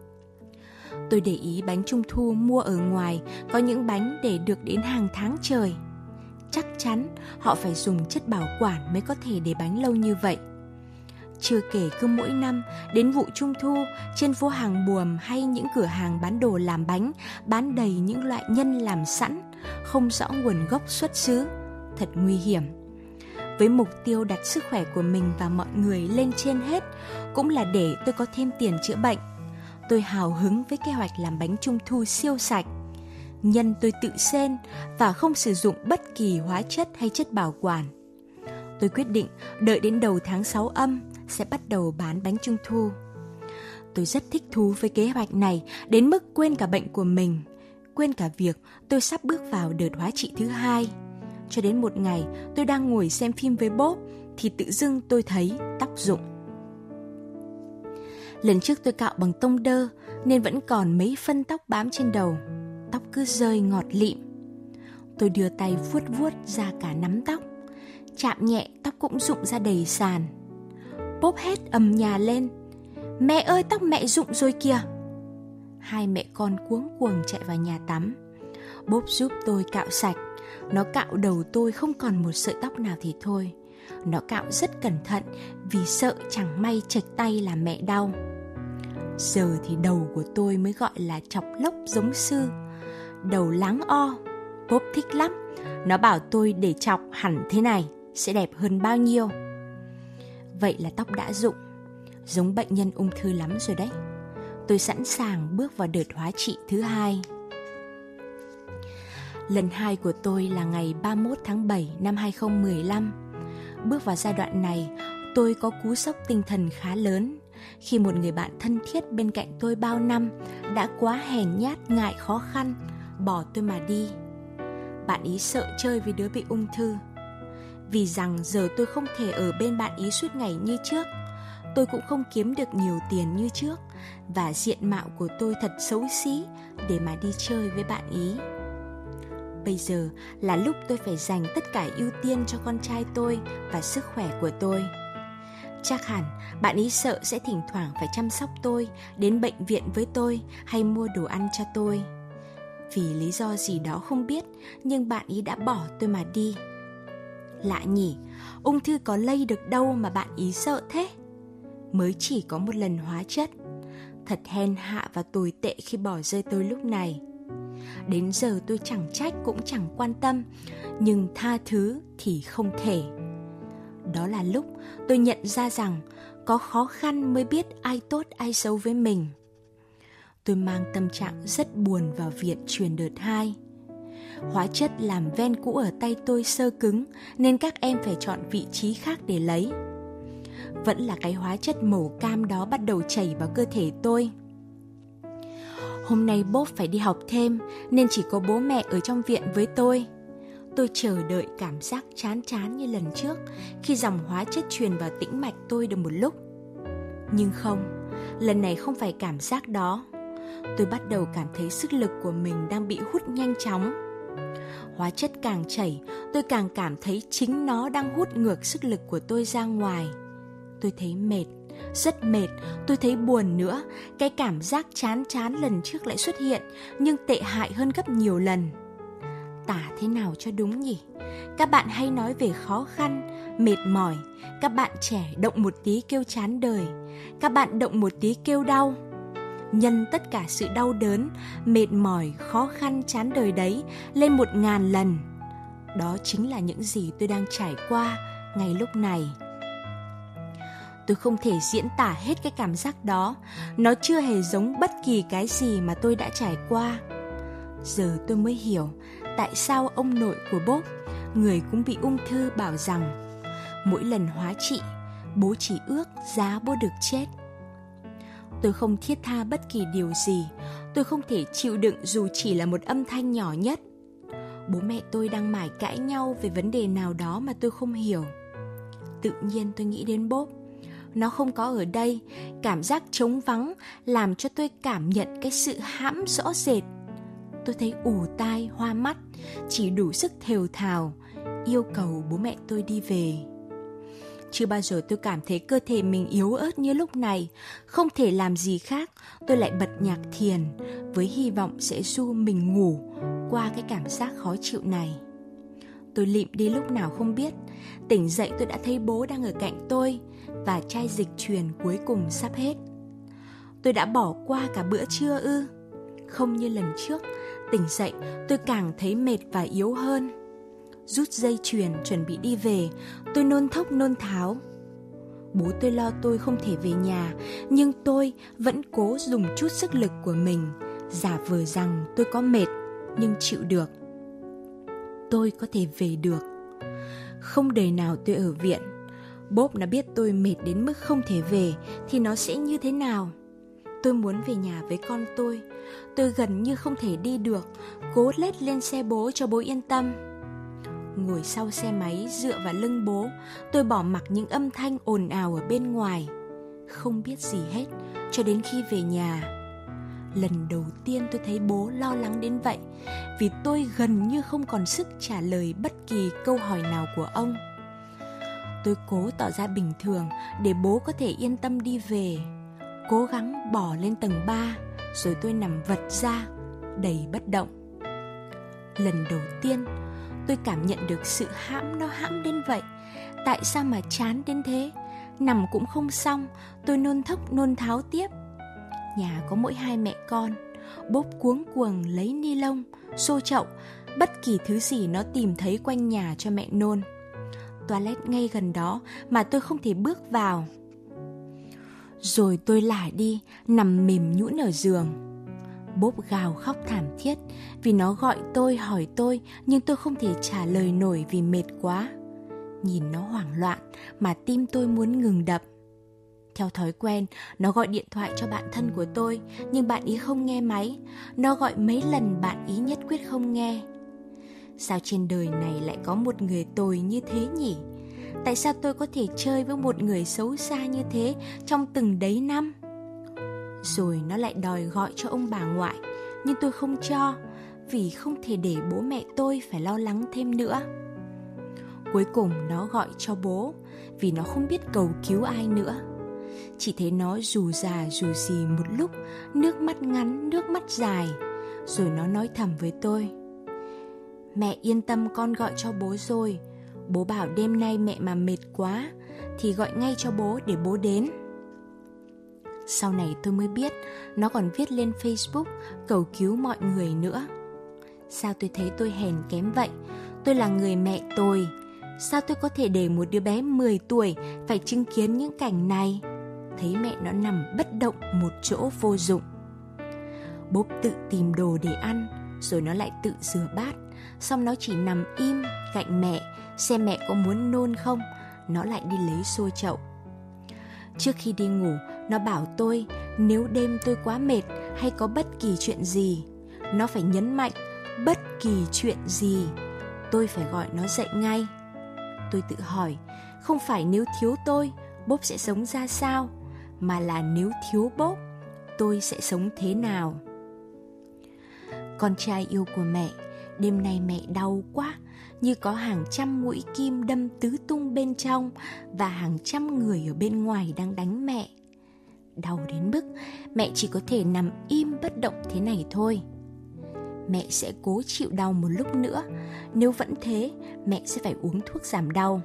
Tôi để ý bánh Trung thu mua ở ngoài có những bánh để được đến hàng tháng trời. Chắc chắn họ phải dùng chất bảo quản mới có thể để bánh lâu như vậy. Chưa kể cứ mỗi năm đến vụ Trung thu, trên phố hàng buồm hay những cửa hàng bán đồ làm bánh bán đầy những loại nhân làm sẵn, không rõ nguồn gốc xuất xứ. Thật nguy hiểm. Với mục tiêu đặt sức khỏe của mình và mọi người lên trên hết, cũng là để tôi có thêm tiền chữa bệnh, tôi hào hứng với kế hoạch làm bánh Trung thu siêu sạch. Nhân tôi tự xên và không sử dụng bất kỳ hóa chất hay chất bảo quản. Tôi quyết định đợi đến đầu tháng 6 âm sẽ bắt đầu bán bánh Trung thu. Tôi rất thích thú với kế hoạch này đến mức quên cả bệnh của mình, quên cả việc tôi sắp bước vào đợt hóa trị thứ 2. Cho đến một ngày tôi đang ngồi xem phim với Bob thì tự dưng tôi thấy tóc rụng. Lần trước tôi cạo bằng tông đơ nên vẫn còn mấy phân tóc bám trên đầu. Tóc cứ rơi ngọt lịm. Tôi đưa tay vuốt vuốt ra cả nắm tóc. Chạm nhẹ tóc cũng rụng ra đầy sàn. Bob hét ầm nhà lên: "Mẹ ơi, tóc mẹ rụng rồi kìa!" Hai mẹ con cuống cuồng chạy vào nhà tắm. Bob giúp tôi cạo sạch. Nó cạo đầu tôi không còn một sợi tóc nào thì thôi. Nó cạo rất cẩn thận vì sợ chẳng may chệch tay làm mẹ đau. Giờ thì đầu của tôi mới gọi là chọc lốc giống sư. Đầu láng o. Bob thích lắm. Nó bảo tôi để chọc hẳn thế này sẽ đẹp hơn bao nhiêu. Vậy là tóc đã rụng. Giống bệnh nhân ung thư lắm rồi đấy. Tôi sẵn sàng bước vào đợt hóa trị thứ 2. Lần 2 của tôi là ngày 31 tháng 7 năm 2015. Bước vào giai đoạn này, tôi có cú sốc tinh thần khá lớn khi một người bạn thân thiết bên cạnh tôi bao năm đã quá hèn nhát ngại khó khăn, bỏ tôi mà đi. Bạn ý sợ chơi với đứa bị ung thư. Vì rằng giờ tôi không thể ở bên bạn ý suốt ngày như trước. Tôi cũng không kiếm được nhiều tiền như trước, và diện mạo của tôi thật xấu xí để mà đi chơi với bạn ý. Bây giờ là lúc tôi phải dành tất cả ưu tiên cho con trai tôi và sức khỏe của tôi. Chắc hẳn bạn ý sợ sẽ thỉnh thoảng phải chăm sóc tôi, đến bệnh viện với tôi hay mua đồ ăn cho tôi. Vì lý do gì đó không biết, nhưng bạn ý đã bỏ tôi mà đi. Lạ nhỉ, ung thư có lây được đâu mà bạn ý sợ thế. Mới chỉ có một lần hóa chất. Thật hèn hạ và tồi tệ khi bỏ rơi tôi lúc này. Đến giờ tôi chẳng trách cũng chẳng quan tâm, nhưng tha thứ thì không thể. Đó là lúc tôi nhận ra rằng có khó khăn mới biết ai tốt ai xấu với mình. Tôi mang tâm trạng rất buồn vào viện truyền đợt 2. Hóa chất làm ven cũ ở tay tôi xơ cứng nên các em phải chọn vị trí khác để lấy. Vẫn là cái hóa chất màu cam đó bắt đầu chảy vào cơ thể tôi. Hôm nay Bob phải đi học thêm nên chỉ có bố mẹ ở trong viện với tôi. Tôi chờ đợi cảm giác chán chán như lần trước khi dòng hóa chất truyền vào tĩnh mạch tôi được một lúc. Nhưng không, lần này không phải cảm giác đó. Tôi bắt đầu cảm thấy sức lực của mình đang bị hút nhanh chóng. Hóa chất càng chảy, tôi càng cảm thấy chính nó đang hút ngược sức lực của tôi ra ngoài. Tôi thấy mệt, rất mệt, tôi thấy buồn nữa. Cái cảm giác chán chán lần trước lại xuất hiện, nhưng tệ hại hơn gấp nhiều lần. Tả thế nào cho đúng nhỉ? Các bạn hay nói về khó khăn, mệt mỏi. Các bạn trẻ động một tí kêu chán đời. Các bạn động một tí kêu đau. Nhân tất cả sự đau đớn, mệt mỏi, khó khăn, chán đời đấy lên 1000 lần. Đó chính là những gì tôi đang trải qua ngay lúc này. Tôi không thể diễn tả hết cái cảm giác đó. Nó chưa hề giống bất kỳ cái gì mà tôi đã trải qua. Giờ tôi mới hiểu tại sao ông nội của Bob, người cũng bị ung thư, bảo rằng mỗi lần hóa trị, bố chỉ ước giá bố được chết. Tôi không thiết tha bất kỳ điều gì. Tôi không thể chịu đựng dù chỉ là một âm thanh nhỏ nhất. Bố mẹ tôi đang mải cãi nhau về vấn đề nào đó mà tôi không hiểu. Tự nhiên tôi nghĩ đến Bob. Nó không có ở đây. Cảm giác trống vắng làm cho tôi cảm nhận cái sự hãm rõ rệt. Tôi thấy ù tai, hoa mắt, chỉ đủ sức thều thào yêu cầu bố mẹ tôi đi về. Chưa bao giờ tôi cảm thấy cơ thể mình yếu ớt như lúc này. Không thể làm gì khác, tôi lại bật nhạc thiền với hy vọng sẽ du mình ngủ qua cái cảm giác khó chịu này. Tôi lịm đi lúc nào không biết. Tỉnh dậy tôi đã thấy bố đang ở cạnh tôi và chai dịch truyền cuối cùng sắp hết. Tôi đã bỏ qua cả bữa trưa ư? Không như lần trước, tỉnh dậy tôi càng thấy mệt và yếu hơn. Rút dây chuyền chuẩn bị đi về, tôi nôn thốc nôn tháo. Bố tôi lo tôi không thể về nhà, nhưng tôi vẫn cố dùng chút sức lực của mình, giả vờ rằng tôi có mệt, nhưng chịu được. Tôi có thể về được. Không đời nào tôi ở viện. Bob nó biết tôi mệt đến mức không thể về thì nó sẽ như thế nào? Tôi muốn về nhà với con tôi. Tôi gần như không thể đi được, cố lết lên xe bố cho bố yên tâm. Ngồi sau xe máy dựa vào lưng bố, tôi bỏ mặc những âm thanh ồn ào ở bên ngoài. Không biết gì hết cho đến khi về nhà. Lần đầu tiên tôi thấy bố lo lắng đến vậy, vì tôi gần như không còn sức trả lời bất kỳ câu hỏi nào của ông. Tôi cố tỏ ra bình thường để bố có thể yên tâm đi về. Cố gắng bỏ lên tầng 3, rồi tôi nằm vật ra, đầy bất động. Lần đầu tiên, tôi cảm nhận được sự hãm, nó hãm đến vậy. Tại sao mà chán đến thế? Nằm cũng không xong, tôi nôn thốc nôn tháo tiếp. Nhà có mỗi 2 mẹ con. Bob cuống cuồng lấy ni lông, xô chậu, bất kỳ thứ gì nó tìm thấy quanh nhà cho mẹ nôn. Toilet ngay gần đó mà tôi không thể bước vào. Rồi tôi lả đi, nằm mềm nhũn ở giường. Bob gào khóc thảm thiết vì nó gọi tôi, hỏi tôi, nhưng tôi không thể trả lời nổi vì mệt quá. Nhìn nó hoảng loạn mà tim tôi muốn ngừng đập. Theo thói quen, nó gọi điện thoại cho bạn thân của tôi, nhưng bạn ý không nghe máy. Nó gọi mấy lần bạn ý nhất quyết không nghe. Sao trên đời này lại có một người tồi như thế nhỉ? Tại sao tôi có thể chơi với một người xấu xa như thế trong từng đấy năm? Rồi nó lại đòi gọi cho ông bà ngoại, nhưng tôi không cho, vì không thể để bố mẹ tôi phải lo lắng thêm nữa. Cuối cùng nó gọi cho bố, vì nó không biết cầu cứu ai nữa. Chỉ thấy nó rù rà rù rì một lúc, nước mắt ngắn, nước mắt dài. Rồi nó nói thầm với tôi: Mẹ yên tâm, con gọi cho bố rồi. Bố bảo đêm nay mẹ mà mệt quá thì gọi ngay cho bố để bố đến. Sau này tôi mới biết nó còn viết lên Facebook cầu cứu mọi người nữa. Sao tôi thấy tôi hèn kém vậy? Tôi là người mẹ tồi. Sao tôi có thể để một đứa bé 10 tuổi phải chứng kiến những cảnh này? Thấy mẹ nó nằm bất động một chỗ vô dụng. Bob tự tìm đồ để ăn, rồi nó lại tự rửa bát. Xong nó chỉ nằm im cạnh mẹ, xem mẹ có muốn nôn không. Nó lại đi lấy xôi chậu. Trước khi đi ngủ, nó bảo tôi nếu đêm tôi quá mệt hay có bất kỳ chuyện gì. Nó phải nhấn mạnh bất kỳ chuyện gì. Tôi phải gọi nó dậy ngay. Tôi tự hỏi, không phải nếu thiếu tôi, Bob sẽ sống ra sao, mà là nếu thiếu Bob, tôi sẽ sống thế nào. Con trai yêu của mẹ, đêm nay mẹ đau quá, như có hàng trăm mũi kim đâm tứ tung bên trong và hàng trăm người ở bên ngoài đang đánh mẹ. Đau đến mức mẹ chỉ có thể nằm im bất động thế này thôi. Mẹ sẽ cố chịu đau một lúc nữa, nếu vẫn thế, mẹ sẽ phải uống thuốc giảm đau.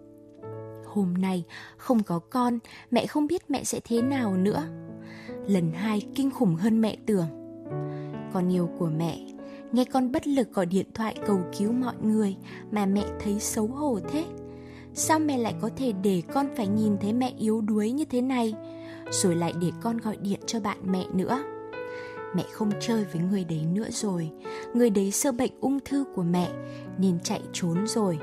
Hôm nay không có con, mẹ không biết mẹ sẽ thế nào nữa. Lần 2 kinh khủng hơn mẹ tưởng. Con yêu của mẹ, nghe con bất lực gọi điện thoại cầu cứu mọi người mà mẹ thấy xấu hổ thế. Sao mẹ lại có thể để con phải nhìn thấy mẹ yếu đuối như thế này, rồi lại để con gọi điện cho bạn mẹ nữa? Mẹ không chơi với người đấy nữa rồi. Người đấy sợ bệnh ung thư của mẹ nên chạy trốn rồi.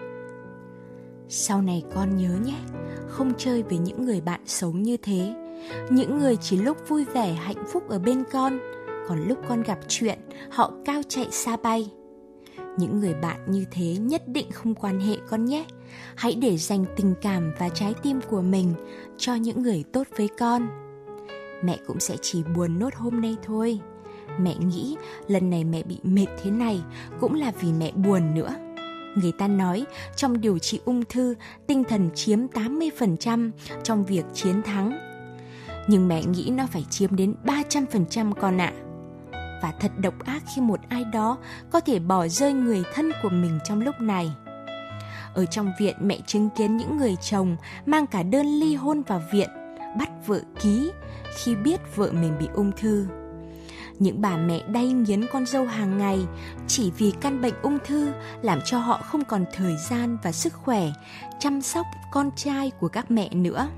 Sau này con nhớ nhé, không chơi với những người bạn xấu như thế. Những người chỉ lúc vui vẻ hạnh phúc ở bên con, còn lúc con gặp chuyện, họ cao chạy xa bay. Những người bạn như thế nhất định không quan hệ con nhé. Hãy để dành tình cảm và trái tim của mình cho những người tốt với con. Mẹ cũng sẽ chỉ buồn nốt hôm nay thôi. Mẹ nghĩ lần này mẹ bị mệt thế này cũng là vì mẹ buồn nữa. Người ta nói trong điều trị ung thư, tinh thần chiếm 80% trong việc chiến thắng. Nhưng mẹ nghĩ nó phải chiếm đến 300% con ạ. Và thật độc ác khi một ai đó có thể bỏ rơi người thân của mình trong lúc này. Ở trong viện, mẹ chứng kiến những người chồng mang cả đơn ly hôn vào viện, bắt vợ ký khi biết vợ mình bị ung thư. Những bà mẹ đay nghiến con dâu hàng ngày chỉ vì căn bệnh ung thư làm cho họ không còn thời gian và sức khỏe chăm sóc con trai của các mẹ nữa.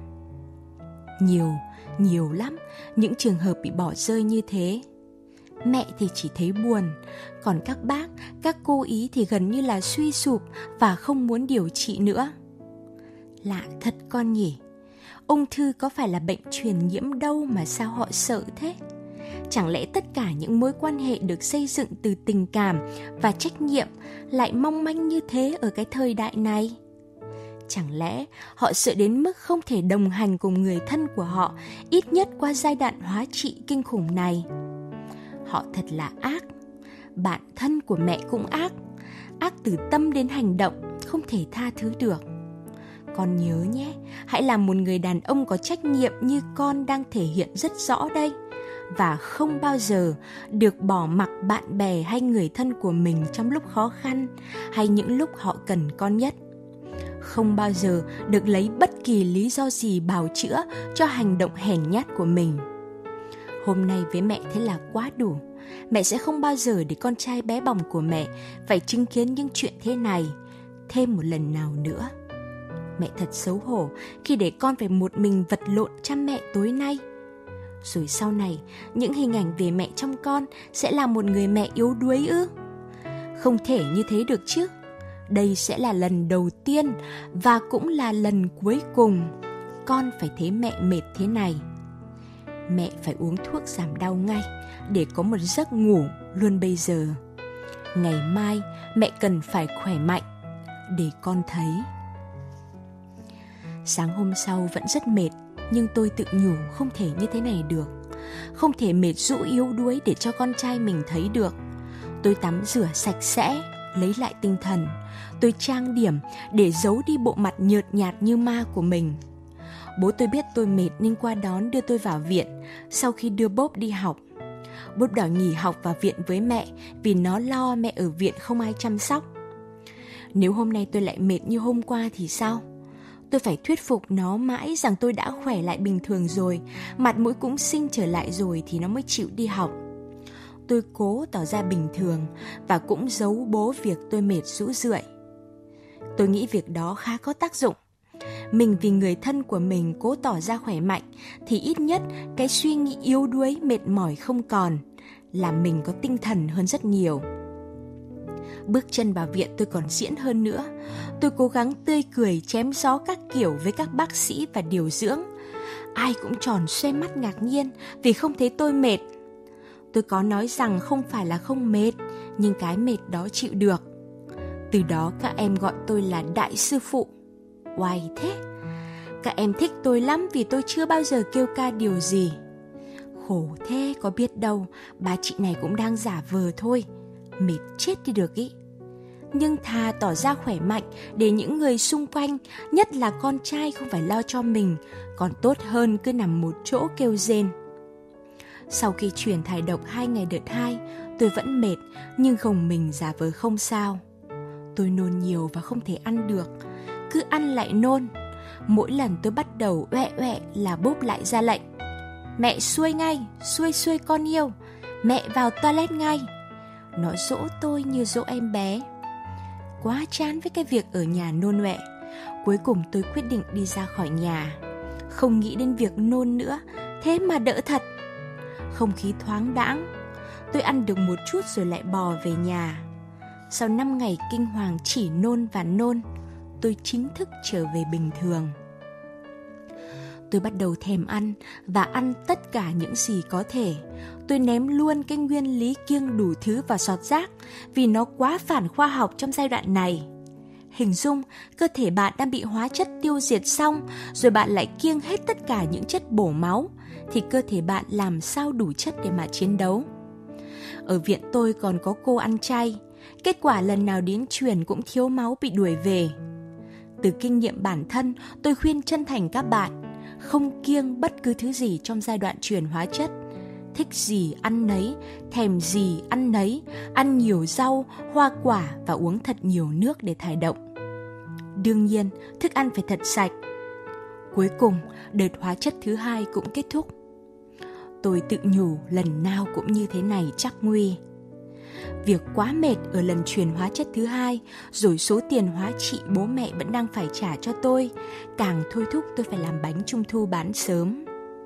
Nhiều lắm những trường hợp bị bỏ rơi như thế. Mẹ thì chỉ thấy buồn, còn các bác, các cô ý thì gần như là suy sụp và không muốn điều trị nữa. Lạ thật con nhỉ, ung thư có phải là bệnh truyền nhiễm đâu mà sao họ sợ thế? Chẳng lẽ tất cả những mối quan hệ được xây dựng từ tình cảm và trách nhiệm lại mong manh như thế ở cái thời đại này? Chẳng lẽ họ sợ đến mức không thể đồng hành cùng người thân của họ, ít nhất qua giai đoạn hóa trị kinh khủng này? Họ thật là ác. Bạn thân của mẹ cũng ác. Ác từ tâm đến hành động, không thể tha thứ được. Con nhớ nhé, hãy làm một người đàn ông có trách nhiệm như con đang thể hiện rất rõ đây. Và không bao giờ được bỏ mặc bạn bè hay người thân của mình trong lúc khó khăn hay những lúc họ cần con nhất. Không bao giờ được lấy bất kỳ lý do gì bào chữa cho hành động hèn nhát của mình. Hôm nay với mẹ thế là quá đủ. Mẹ sẽ không bao giờ để con trai bé bỏng của mẹ phải chứng kiến những chuyện thế này thêm một lần nào nữa. Mẹ thật xấu hổ khi để con phải một mình vật lộn chăm mẹ tối nay. Rồi sau này, những hình ảnh về mẹ trong con sẽ là một người mẹ yếu đuối ư? Không thể như thế được chứ. Đây sẽ là lần đầu tiên và cũng là lần cuối cùng con phải thấy mẹ mệt thế này. Mẹ phải uống thuốc giảm đau ngay để có một giấc ngủ luôn bây giờ. Ngày mai mẹ cần phải khỏe mạnh để con thấy. Sáng hôm sau vẫn rất mệt, nhưng tôi tự nhủ không thể như thế này được. Không thể mệt rũ yếu đuối để cho con trai mình thấy được. Tôi tắm rửa sạch sẽ, lấy lại tinh thần. Tôi trang điểm để giấu đi bộ mặt nhợt nhạt như ma của mình. Bố tôi biết tôi mệt nên qua đón đưa tôi vào viện sau khi đưa Bob đi học. Bob đòi nghỉ học vào viện với mẹ vì nó lo mẹ ở viện không ai chăm sóc. Nếu hôm nay tôi lại mệt như hôm qua thì sao? Tôi phải thuyết phục nó mãi rằng tôi đã khỏe lại bình thường rồi, mặt mũi cũng xinh trở lại rồi thì nó mới chịu đi học. Tôi cố tỏ ra bình thường và cũng giấu bố việc tôi mệt rũ rượi. Tôi nghĩ việc đó khá có tác dụng. Mình vì người thân của mình cố tỏ ra khỏe mạnh thì ít nhất cái suy nghĩ yếu đuối mệt mỏi không còn, làm mình có tinh thần hơn rất nhiều. Bước chân vào viện tôi còn diễn hơn nữa. Tôi cố gắng tươi cười chém gió các kiểu với các bác sĩ và điều dưỡng. Ai cũng tròn xoe mắt ngạc nhiên vì không thấy tôi mệt. Tôi có nói rằng không phải là không mệt, nhưng cái mệt đó chịu được. Từ đó các em gọi tôi là đại sư phụ. Oai thế! Các em thích tôi lắm vì tôi chưa bao giờ kêu ca điều gì. Khổ thế, có biết đâu, bà chị này cũng đang giả vờ thôi. Mệt chết đi được ý. Nhưng thà tỏ ra khỏe mạnh để những người xung quanh, nhất là con trai, không phải lo cho mình, còn tốt hơn cứ nằm một chỗ kêu rên. Sau khi chuyển thải độc 2 ngày đợt 2, tôi vẫn mệt nhưng gồng mình giả vờ không sao. Tôi nôn nhiều và không thể ăn được, cứ ăn lại nôn. Mỗi lần tôi bắt đầu oẹ oẹ là bốp lại ra lệnh: mẹ xuôi ngay, xuôi con yêu, mẹ vào toilet ngay. Nó dỗ tôi như dỗ em bé. Quá chán với cái việc ở nhà nôn ọe. Cuối cùng tôi quyết định đi ra khỏi nhà. Không nghĩ đến việc nôn nữa, thế mà đỡ thật. Không khí thoáng đãng. Tôi ăn được một chút rồi lại bò về nhà. Sau 5 ngày kinh hoàng chỉ nôn và nôn, tôi chính thức trở về bình thường. Tôi bắt đầu thèm ăn và ăn tất cả những gì có thể. Tôi ném luôn cái nguyên lý kiêng đủ thứ vào sọt rác vì nó quá phản khoa học trong giai đoạn này. Hình dung cơ thể bạn đang bị hóa chất tiêu diệt xong rồi bạn lại kiêng hết tất cả những chất bổ máu thì cơ thể bạn làm sao đủ chất để mà chiến đấu. Ở viện tôi còn có cô ăn chay. Kết quả lần nào đến truyền cũng thiếu máu bị đuổi về. Từ kinh nghiệm bản thân, tôi khuyên chân thành các bạn không kiêng bất cứ thứ gì trong giai đoạn truyền hóa chất. Thích gì ăn nấy, thèm gì ăn nấy, ăn nhiều rau, hoa quả và uống thật nhiều nước để thải độc. Đương nhiên, thức ăn phải thật sạch. Cuối cùng, đợt hóa chất thứ 2 cũng kết thúc. Tôi tự nhủ lần nào cũng như thế này chắc nguy. Việc quá mệt ở lần truyền hóa chất thứ 2, rồi số tiền hóa trị bố mẹ vẫn đang phải trả cho tôi, càng thôi thúc tôi phải làm bánh trung thu bán sớm.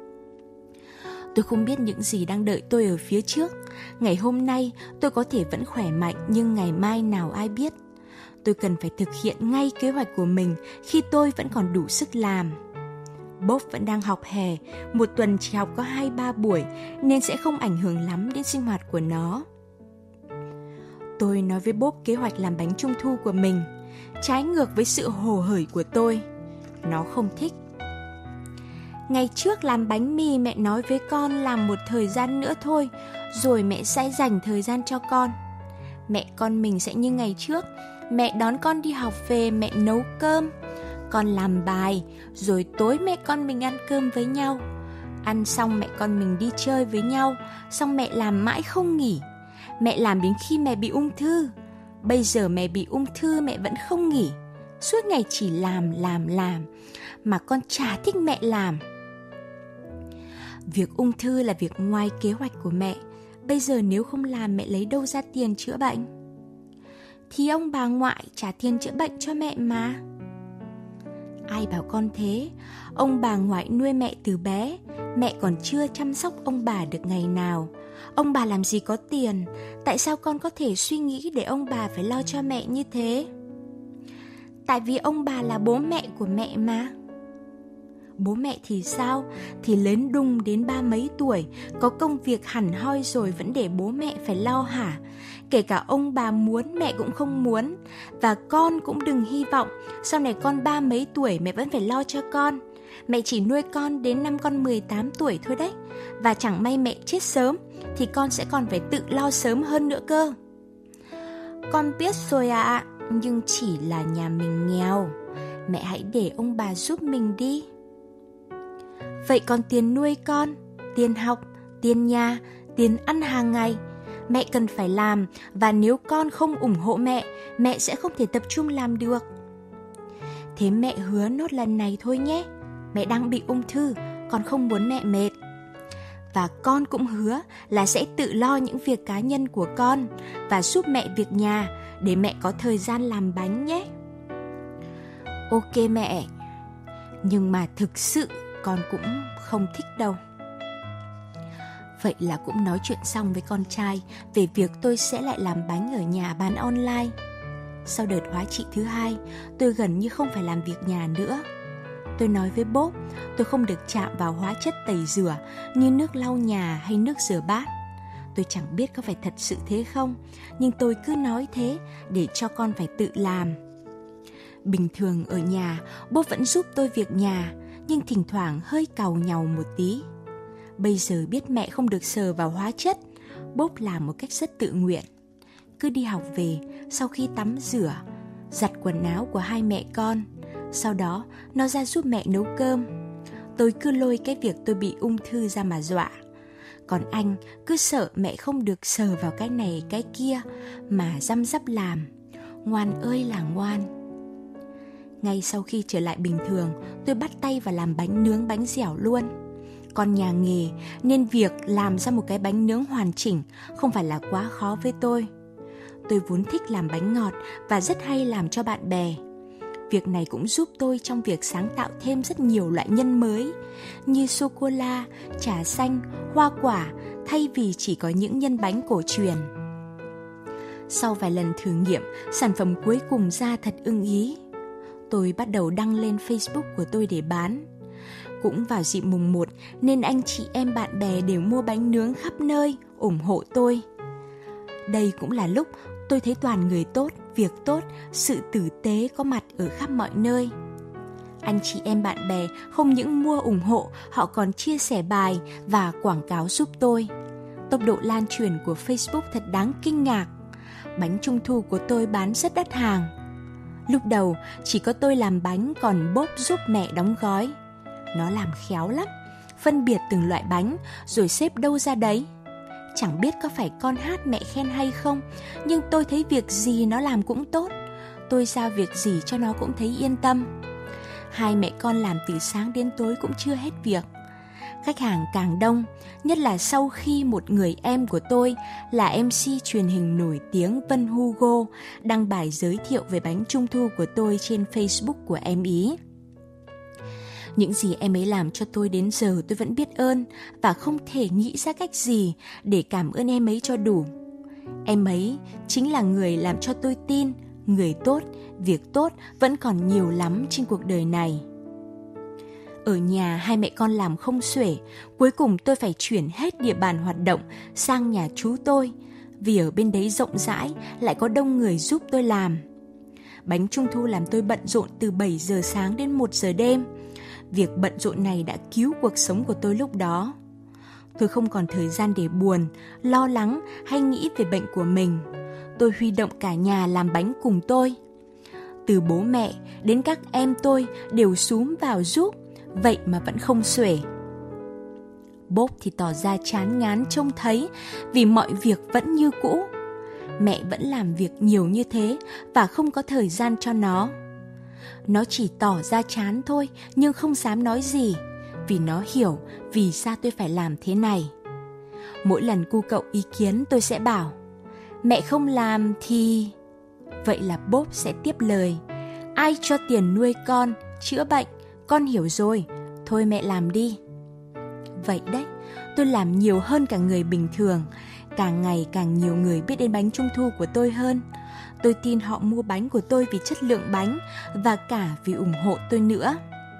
Tôi không biết những gì đang đợi tôi ở phía trước. Ngày hôm nay tôi có thể vẫn khỏe mạnh, nhưng ngày mai nào ai biết. Tôi cần phải thực hiện ngay kế hoạch của mình khi tôi vẫn còn đủ sức làm. Bob vẫn đang học hè, một tuần chỉ học có 2-3 buổi nên sẽ không ảnh hưởng lắm đến sinh hoạt của nó. Tôi nói với Bob kế hoạch làm bánh trung thu của mình, trái ngược với sự hồ hởi của tôi. Nó không thích. Ngày trước làm bánh mì mẹ nói với con làm một thời gian nữa thôi, rồi mẹ sẽ dành thời gian cho con. Mẹ con mình sẽ như ngày trước, mẹ đón con đi học về, mẹ nấu cơm, con làm bài, rồi tối mẹ con mình ăn cơm với nhau. Ăn xong mẹ con mình đi chơi với nhau, xong mẹ làm mãi không nghỉ. Mẹ làm đến khi mẹ bị ung thư. Bây giờ mẹ bị ung thư mẹ vẫn không nghỉ. Suốt ngày chỉ làm, mà con chả thích mẹ làm. Việc ung thư là việc ngoài kế hoạch của mẹ. Bây giờ nếu không làm mẹ lấy đâu ra tiền chữa bệnh? Thì ông bà ngoại trả tiền chữa bệnh cho mẹ mà. Ai bảo con thế? Ông bà ngoại nuôi mẹ từ bé, mẹ còn chưa chăm sóc ông bà được ngày nào. Ông bà làm gì có tiền? Tại sao con có thể suy nghĩ để ông bà phải lo cho mẹ như thế? Tại vì ông bà là bố mẹ của mẹ mà. Bố mẹ thì sao? Thì lớn đùng đến 30 mấy tuổi, có công việc hẳn hoi rồi vẫn để bố mẹ phải lo hả? Kể cả ông bà muốn mẹ cũng không muốn. Và con cũng đừng hy vọng sau này con 30 mấy tuổi mẹ vẫn phải lo cho con. Mẹ chỉ nuôi con đến năm con 18 tuổi thôi đấy. Và chẳng may mẹ chết sớm thì con sẽ còn phải tự lo sớm hơn nữa cơ. Con biết rồi ạ, nhưng chỉ là nhà mình nghèo. Mẹ hãy để ông bà giúp mình đi. Vậy còn tiền nuôi con, tiền học, tiền nhà, tiền ăn hàng ngày, mẹ cần phải làm. Và nếu con không ủng hộ mẹ sẽ không thể tập trung làm được. Thế mẹ hứa nốt lần này thôi nhé. Mẹ đang bị ung thư, con không muốn mẹ mệt. Và con cũng hứa là sẽ tự lo những việc cá nhân của con và giúp mẹ việc nhà để mẹ có thời gian làm bánh nhé. Ok mẹ. Nhưng mà thực sự con cũng không thích đâu. Vậy là cũng nói chuyện xong với con trai về việc tôi sẽ lại làm bánh ở nhà bán online. Sau đợt hóa trị thứ 2, tôi gần như không phải làm việc nhà nữa. Tôi nói với Bob, tôi không được chạm vào hóa chất tẩy rửa như nước lau nhà hay nước rửa bát. Tôi chẳng biết có phải thật sự thế không, nhưng tôi cứ nói thế để cho con phải tự làm. Bình thường ở nhà, bố vẫn giúp tôi việc nhà, nhưng thỉnh thoảng hơi càu nhàu một tí. Bây giờ biết mẹ không được sờ vào hóa chất, bố làm một cách rất tự nguyện. Cứ đi học về, sau khi tắm rửa, giặt quần áo của hai mẹ con, sau đó nó ra giúp mẹ nấu cơm. Tôi cứ lôi cái việc tôi bị ung thư ra mà dọa. Còn anh cứ sợ mẹ không được sờ vào cái này cái kia mà răm rắp làm. Ngoan ơi là ngoan. Ngay sau khi trở lại bình thường, tôi bắt tay vào làm bánh nướng bánh dẻo luôn. Con nhà nghề nên việc làm ra một cái bánh nướng hoàn chỉnh không phải là quá khó với tôi. Tôi vốn thích làm bánh ngọt và rất hay làm cho bạn bè. Việc này cũng giúp tôi trong việc sáng tạo thêm rất nhiều loại nhân mới như sô-cô-la, trà xanh, hoa quả thay vì chỉ có những nhân bánh cổ truyền. Sau vài lần thử nghiệm, sản phẩm cuối cùng ra thật ưng ý. Tôi bắt đầu đăng lên Facebook của tôi để bán. Cũng vào dịp mùng 1 nên anh chị em bạn bè đều mua bánh nướng khắp nơi, ủng hộ tôi. Đây cũng là lúc tôi thấy toàn người tốt, việc tốt, sự tử tế có mặt ở khắp mọi nơi. Anh chị em bạn bè không những mua ủng hộ, họ còn chia sẻ bài và quảng cáo giúp tôi. Tốc độ lan truyền của Facebook thật đáng kinh ngạc. Bánh trung thu của tôi bán rất đắt hàng. Lúc đầu chỉ có tôi làm bánh, còn Bob giúp mẹ đóng gói. Nó làm khéo lắm, phân biệt từng loại bánh rồi xếp đâu ra đấy. Chẳng biết có phải con hát mẹ khen hay không, nhưng tôi thấy việc gì nó làm cũng tốt. Tôi giao việc gì cho nó cũng thấy yên tâm. Hai mẹ con làm từ sáng đến tối cũng chưa hết việc. Khách hàng càng đông, nhất là sau khi một người em của tôi là MC truyền hình nổi tiếng Vân Hugo đăng bài giới thiệu về bánh trung thu của tôi trên Facebook của em ý. Những gì em ấy làm cho tôi đến giờ tôi vẫn biết ơn và không thể nghĩ ra cách gì để cảm ơn em ấy cho đủ. Em ấy chính là người làm cho tôi tin người tốt, việc tốt vẫn còn nhiều lắm trên cuộc đời này. Ở nhà hai mẹ con làm không xuể, cuối cùng tôi phải chuyển hết địa bàn hoạt động sang nhà chú tôi, vì ở bên đấy rộng rãi lại có đông người giúp tôi làm. Bánh trung thu làm tôi bận rộn từ 7 giờ sáng đến 1 giờ đêm. Việc bận rộn này đã cứu cuộc sống của tôi lúc đó. Tôi không còn thời gian để buồn, lo lắng hay nghĩ về bệnh của mình. Tôi huy động cả nhà làm bánh cùng tôi. Từ bố mẹ đến các em tôi đều xúm vào giúp, vậy mà vẫn không xuể. Bob thì tỏ ra chán ngán trông thấy vì mọi việc vẫn như cũ. Mẹ vẫn làm việc nhiều như thế và không có thời gian cho nó. Nó chỉ tỏ ra chán thôi nhưng không dám nói gì, vì nó hiểu vì sao tôi phải làm thế này. Mỗi lần cu cậu ý kiến tôi sẽ bảo, mẹ không làm thì... Vậy là Bob sẽ tiếp lời, ai cho tiền nuôi con, chữa bệnh, con hiểu rồi, thôi mẹ làm đi. Vậy đấy, tôi làm nhiều hơn cả người bình thường. Càng ngày càng nhiều người biết đến bánh trung thu của tôi hơn. Tôi tin họ mua bánh của tôi vì chất lượng bánh và cả vì ủng hộ tôi nữa.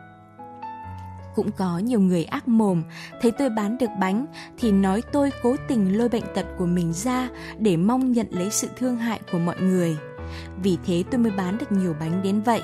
Cũng có nhiều người ác mồm, thấy tôi bán được bánh thì nói tôi cố tình lôi bệnh tật của mình ra để mong nhận lấy sự thương hại của mọi người. Vì thế tôi mới bán được nhiều bánh đến vậy.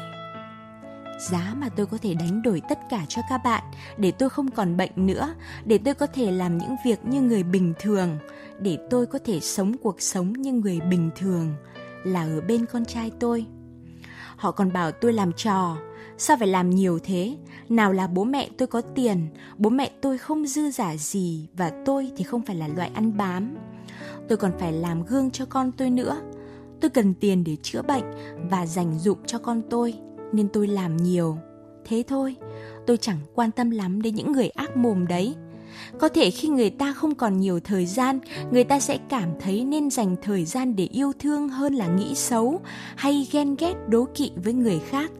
Giá mà tôi có thể đánh đổi tất cả cho các bạn để tôi không còn bệnh nữa, để tôi có thể làm những việc như người bình thường, để tôi có thể sống cuộc sống như người bình thường, là ở bên con trai tôi. Họ còn bảo tôi làm trò, sao phải làm nhiều thế? Nào là bố mẹ tôi có tiền, bố mẹ tôi không dư giả gì và tôi thì không phải là loại ăn bám. Tôi còn phải làm gương cho con tôi nữa. Tôi cần tiền để chữa bệnh và dành dụm cho con tôi, nên tôi làm nhiều. Thế thôi, tôi chẳng quan tâm lắm đến những người ác mồm đấy. Có thể khi người ta không còn nhiều thời gian, người ta sẽ cảm thấy nên dành thời gian để yêu thương hơn là nghĩ xấu hay ghen ghét đố kỵ với người khác.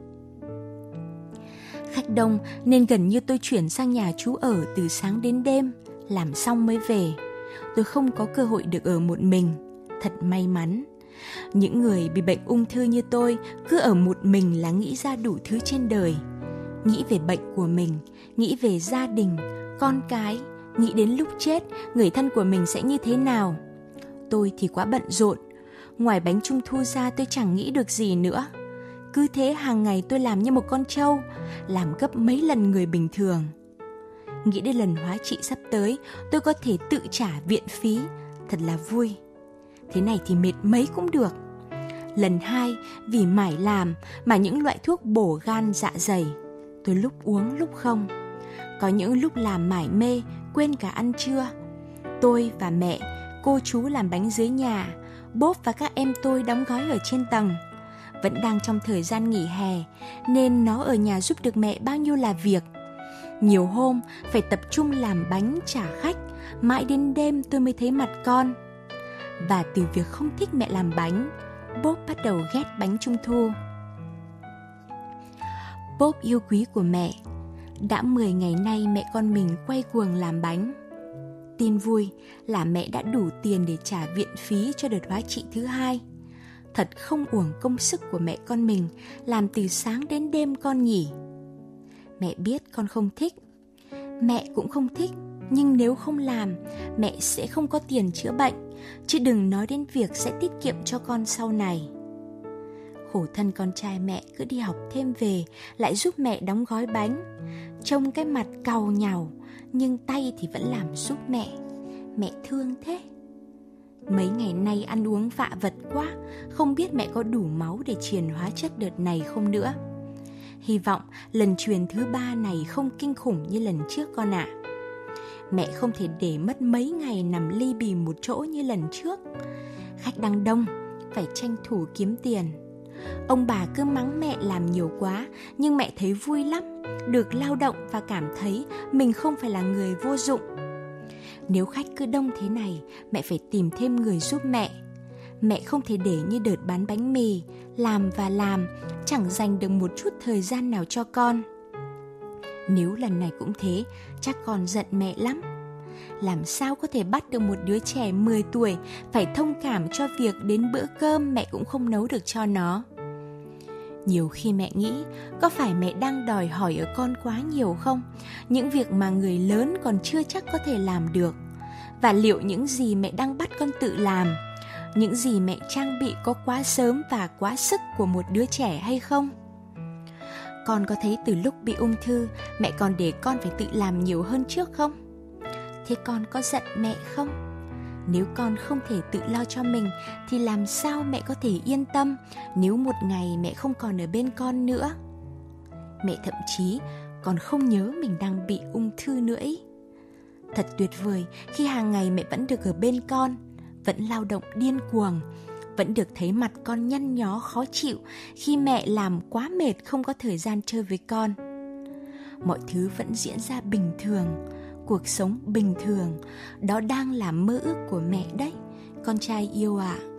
Khách đông nên gần như tôi chuyển sang nhà chú ở từ sáng đến đêm, làm xong mới về. Tôi không có cơ hội được ở một mình, thật may mắn. Những người bị bệnh ung thư như tôi cứ ở một mình là nghĩ ra đủ thứ trên đời. Nghĩ về bệnh của mình, nghĩ về gia đình, con cái, Nghĩ đến lúc chết, người thân của mình sẽ như thế nào. Tôi thì quá bận rộn. Ngoài bánh trung thu ra tôi chẳng nghĩ được gì nữa. Cứ thế hàng ngày tôi làm như một con trâu, làm gấp mấy lần người bình thường. Nghĩ đến lần hóa trị sắp tới, tôi có thể tự trả viện phí, thật là vui. Thế này thì mệt mấy cũng được. Lần 2, vì mải làm mà những loại thuốc bổ gan dạ dày, tôi lúc uống lúc không. Có những lúc làm mải mê, quên cả ăn trưa. Tôi và mẹ, cô chú làm bánh dưới nhà, bốp và các em tôi đóng gói ở trên tầng. Vẫn đang trong thời gian nghỉ hè, nên nó ở nhà giúp được mẹ bao nhiêu là việc. Nhiều hôm phải tập trung làm bánh trả khách, mãi đến đêm tôi mới thấy mặt con. Và từ việc không thích mẹ làm bánh, Bốp bắt đầu ghét bánh trung thu. Bốp yêu quý của mẹ, đã 10 ngày nay mẹ con mình quay cuồng làm bánh. Tin vui là mẹ đã đủ tiền để trả viện phí cho đợt hóa trị thứ 2. Thật không uổng công sức của mẹ con mình, làm từ sáng đến đêm con nhỉ. Mẹ biết con không thích, mẹ cũng không thích, nhưng nếu không làm, mẹ sẽ không có tiền chữa bệnh, chứ đừng nói đến việc sẽ tiết kiệm cho con sau này. Khổ thân con trai mẹ cứ đi học thêm về, lại giúp mẹ đóng gói bánh. Trông cái mặt càu nhàu, nhưng tay thì vẫn làm giúp mẹ. Mẹ thương thế. Mấy ngày nay ăn uống vạ vật quá, không biết mẹ có đủ máu để truyền hóa chất đợt này không nữa. Hy vọng lần truyền thứ 3 này không kinh khủng như lần trước con ạ. Mẹ không thể để mất mấy ngày nằm li bì một chỗ như lần trước. Khách đang đông, phải tranh thủ kiếm tiền. Ông bà cứ mắng mẹ làm nhiều quá, nhưng mẹ thấy vui lắm, được lao động và cảm thấy mình không phải là người vô dụng. Nếu khách cứ đông thế này, mẹ phải tìm thêm người giúp mẹ. Mẹ không thể để như đợt bán bánh mì, làm và làm, chẳng dành được một chút thời gian nào cho con. Nếu lần này cũng thế, chắc con giận mẹ lắm. Làm sao có thể bắt được một đứa trẻ 10 tuổi phải thông cảm cho việc đến bữa cơm mẹ cũng không nấu được cho nó. Nhiều khi mẹ nghĩ, có phải mẹ đang đòi hỏi ở con quá nhiều không? Những việc mà người lớn còn chưa chắc có thể làm được. Và liệu những gì mẹ đang bắt con tự làm, những gì mẹ trang bị có quá sớm và quá sức của một đứa trẻ hay không? Con có thấy từ lúc bị ung thư, mẹ còn để con phải tự làm nhiều hơn trước không? Thế con có giận mẹ không? Nếu con không thể tự lo cho mình, thì làm sao mẹ có thể yên tâm nếu một ngày mẹ không còn ở bên con nữa? Mẹ thậm chí còn không nhớ mình đang bị ung thư nữa ý. Thật tuyệt vời khi hàng ngày mẹ vẫn được ở bên con, vẫn lao động điên cuồng, vẫn được thấy mặt con nhăn nhó khó chịu khi mẹ làm quá mệt không có thời gian chơi với con. Mọi thứ vẫn diễn ra bình thường, cuộc sống bình thường, đó đang là mơ ước của mẹ đấy, con trai yêu ạ.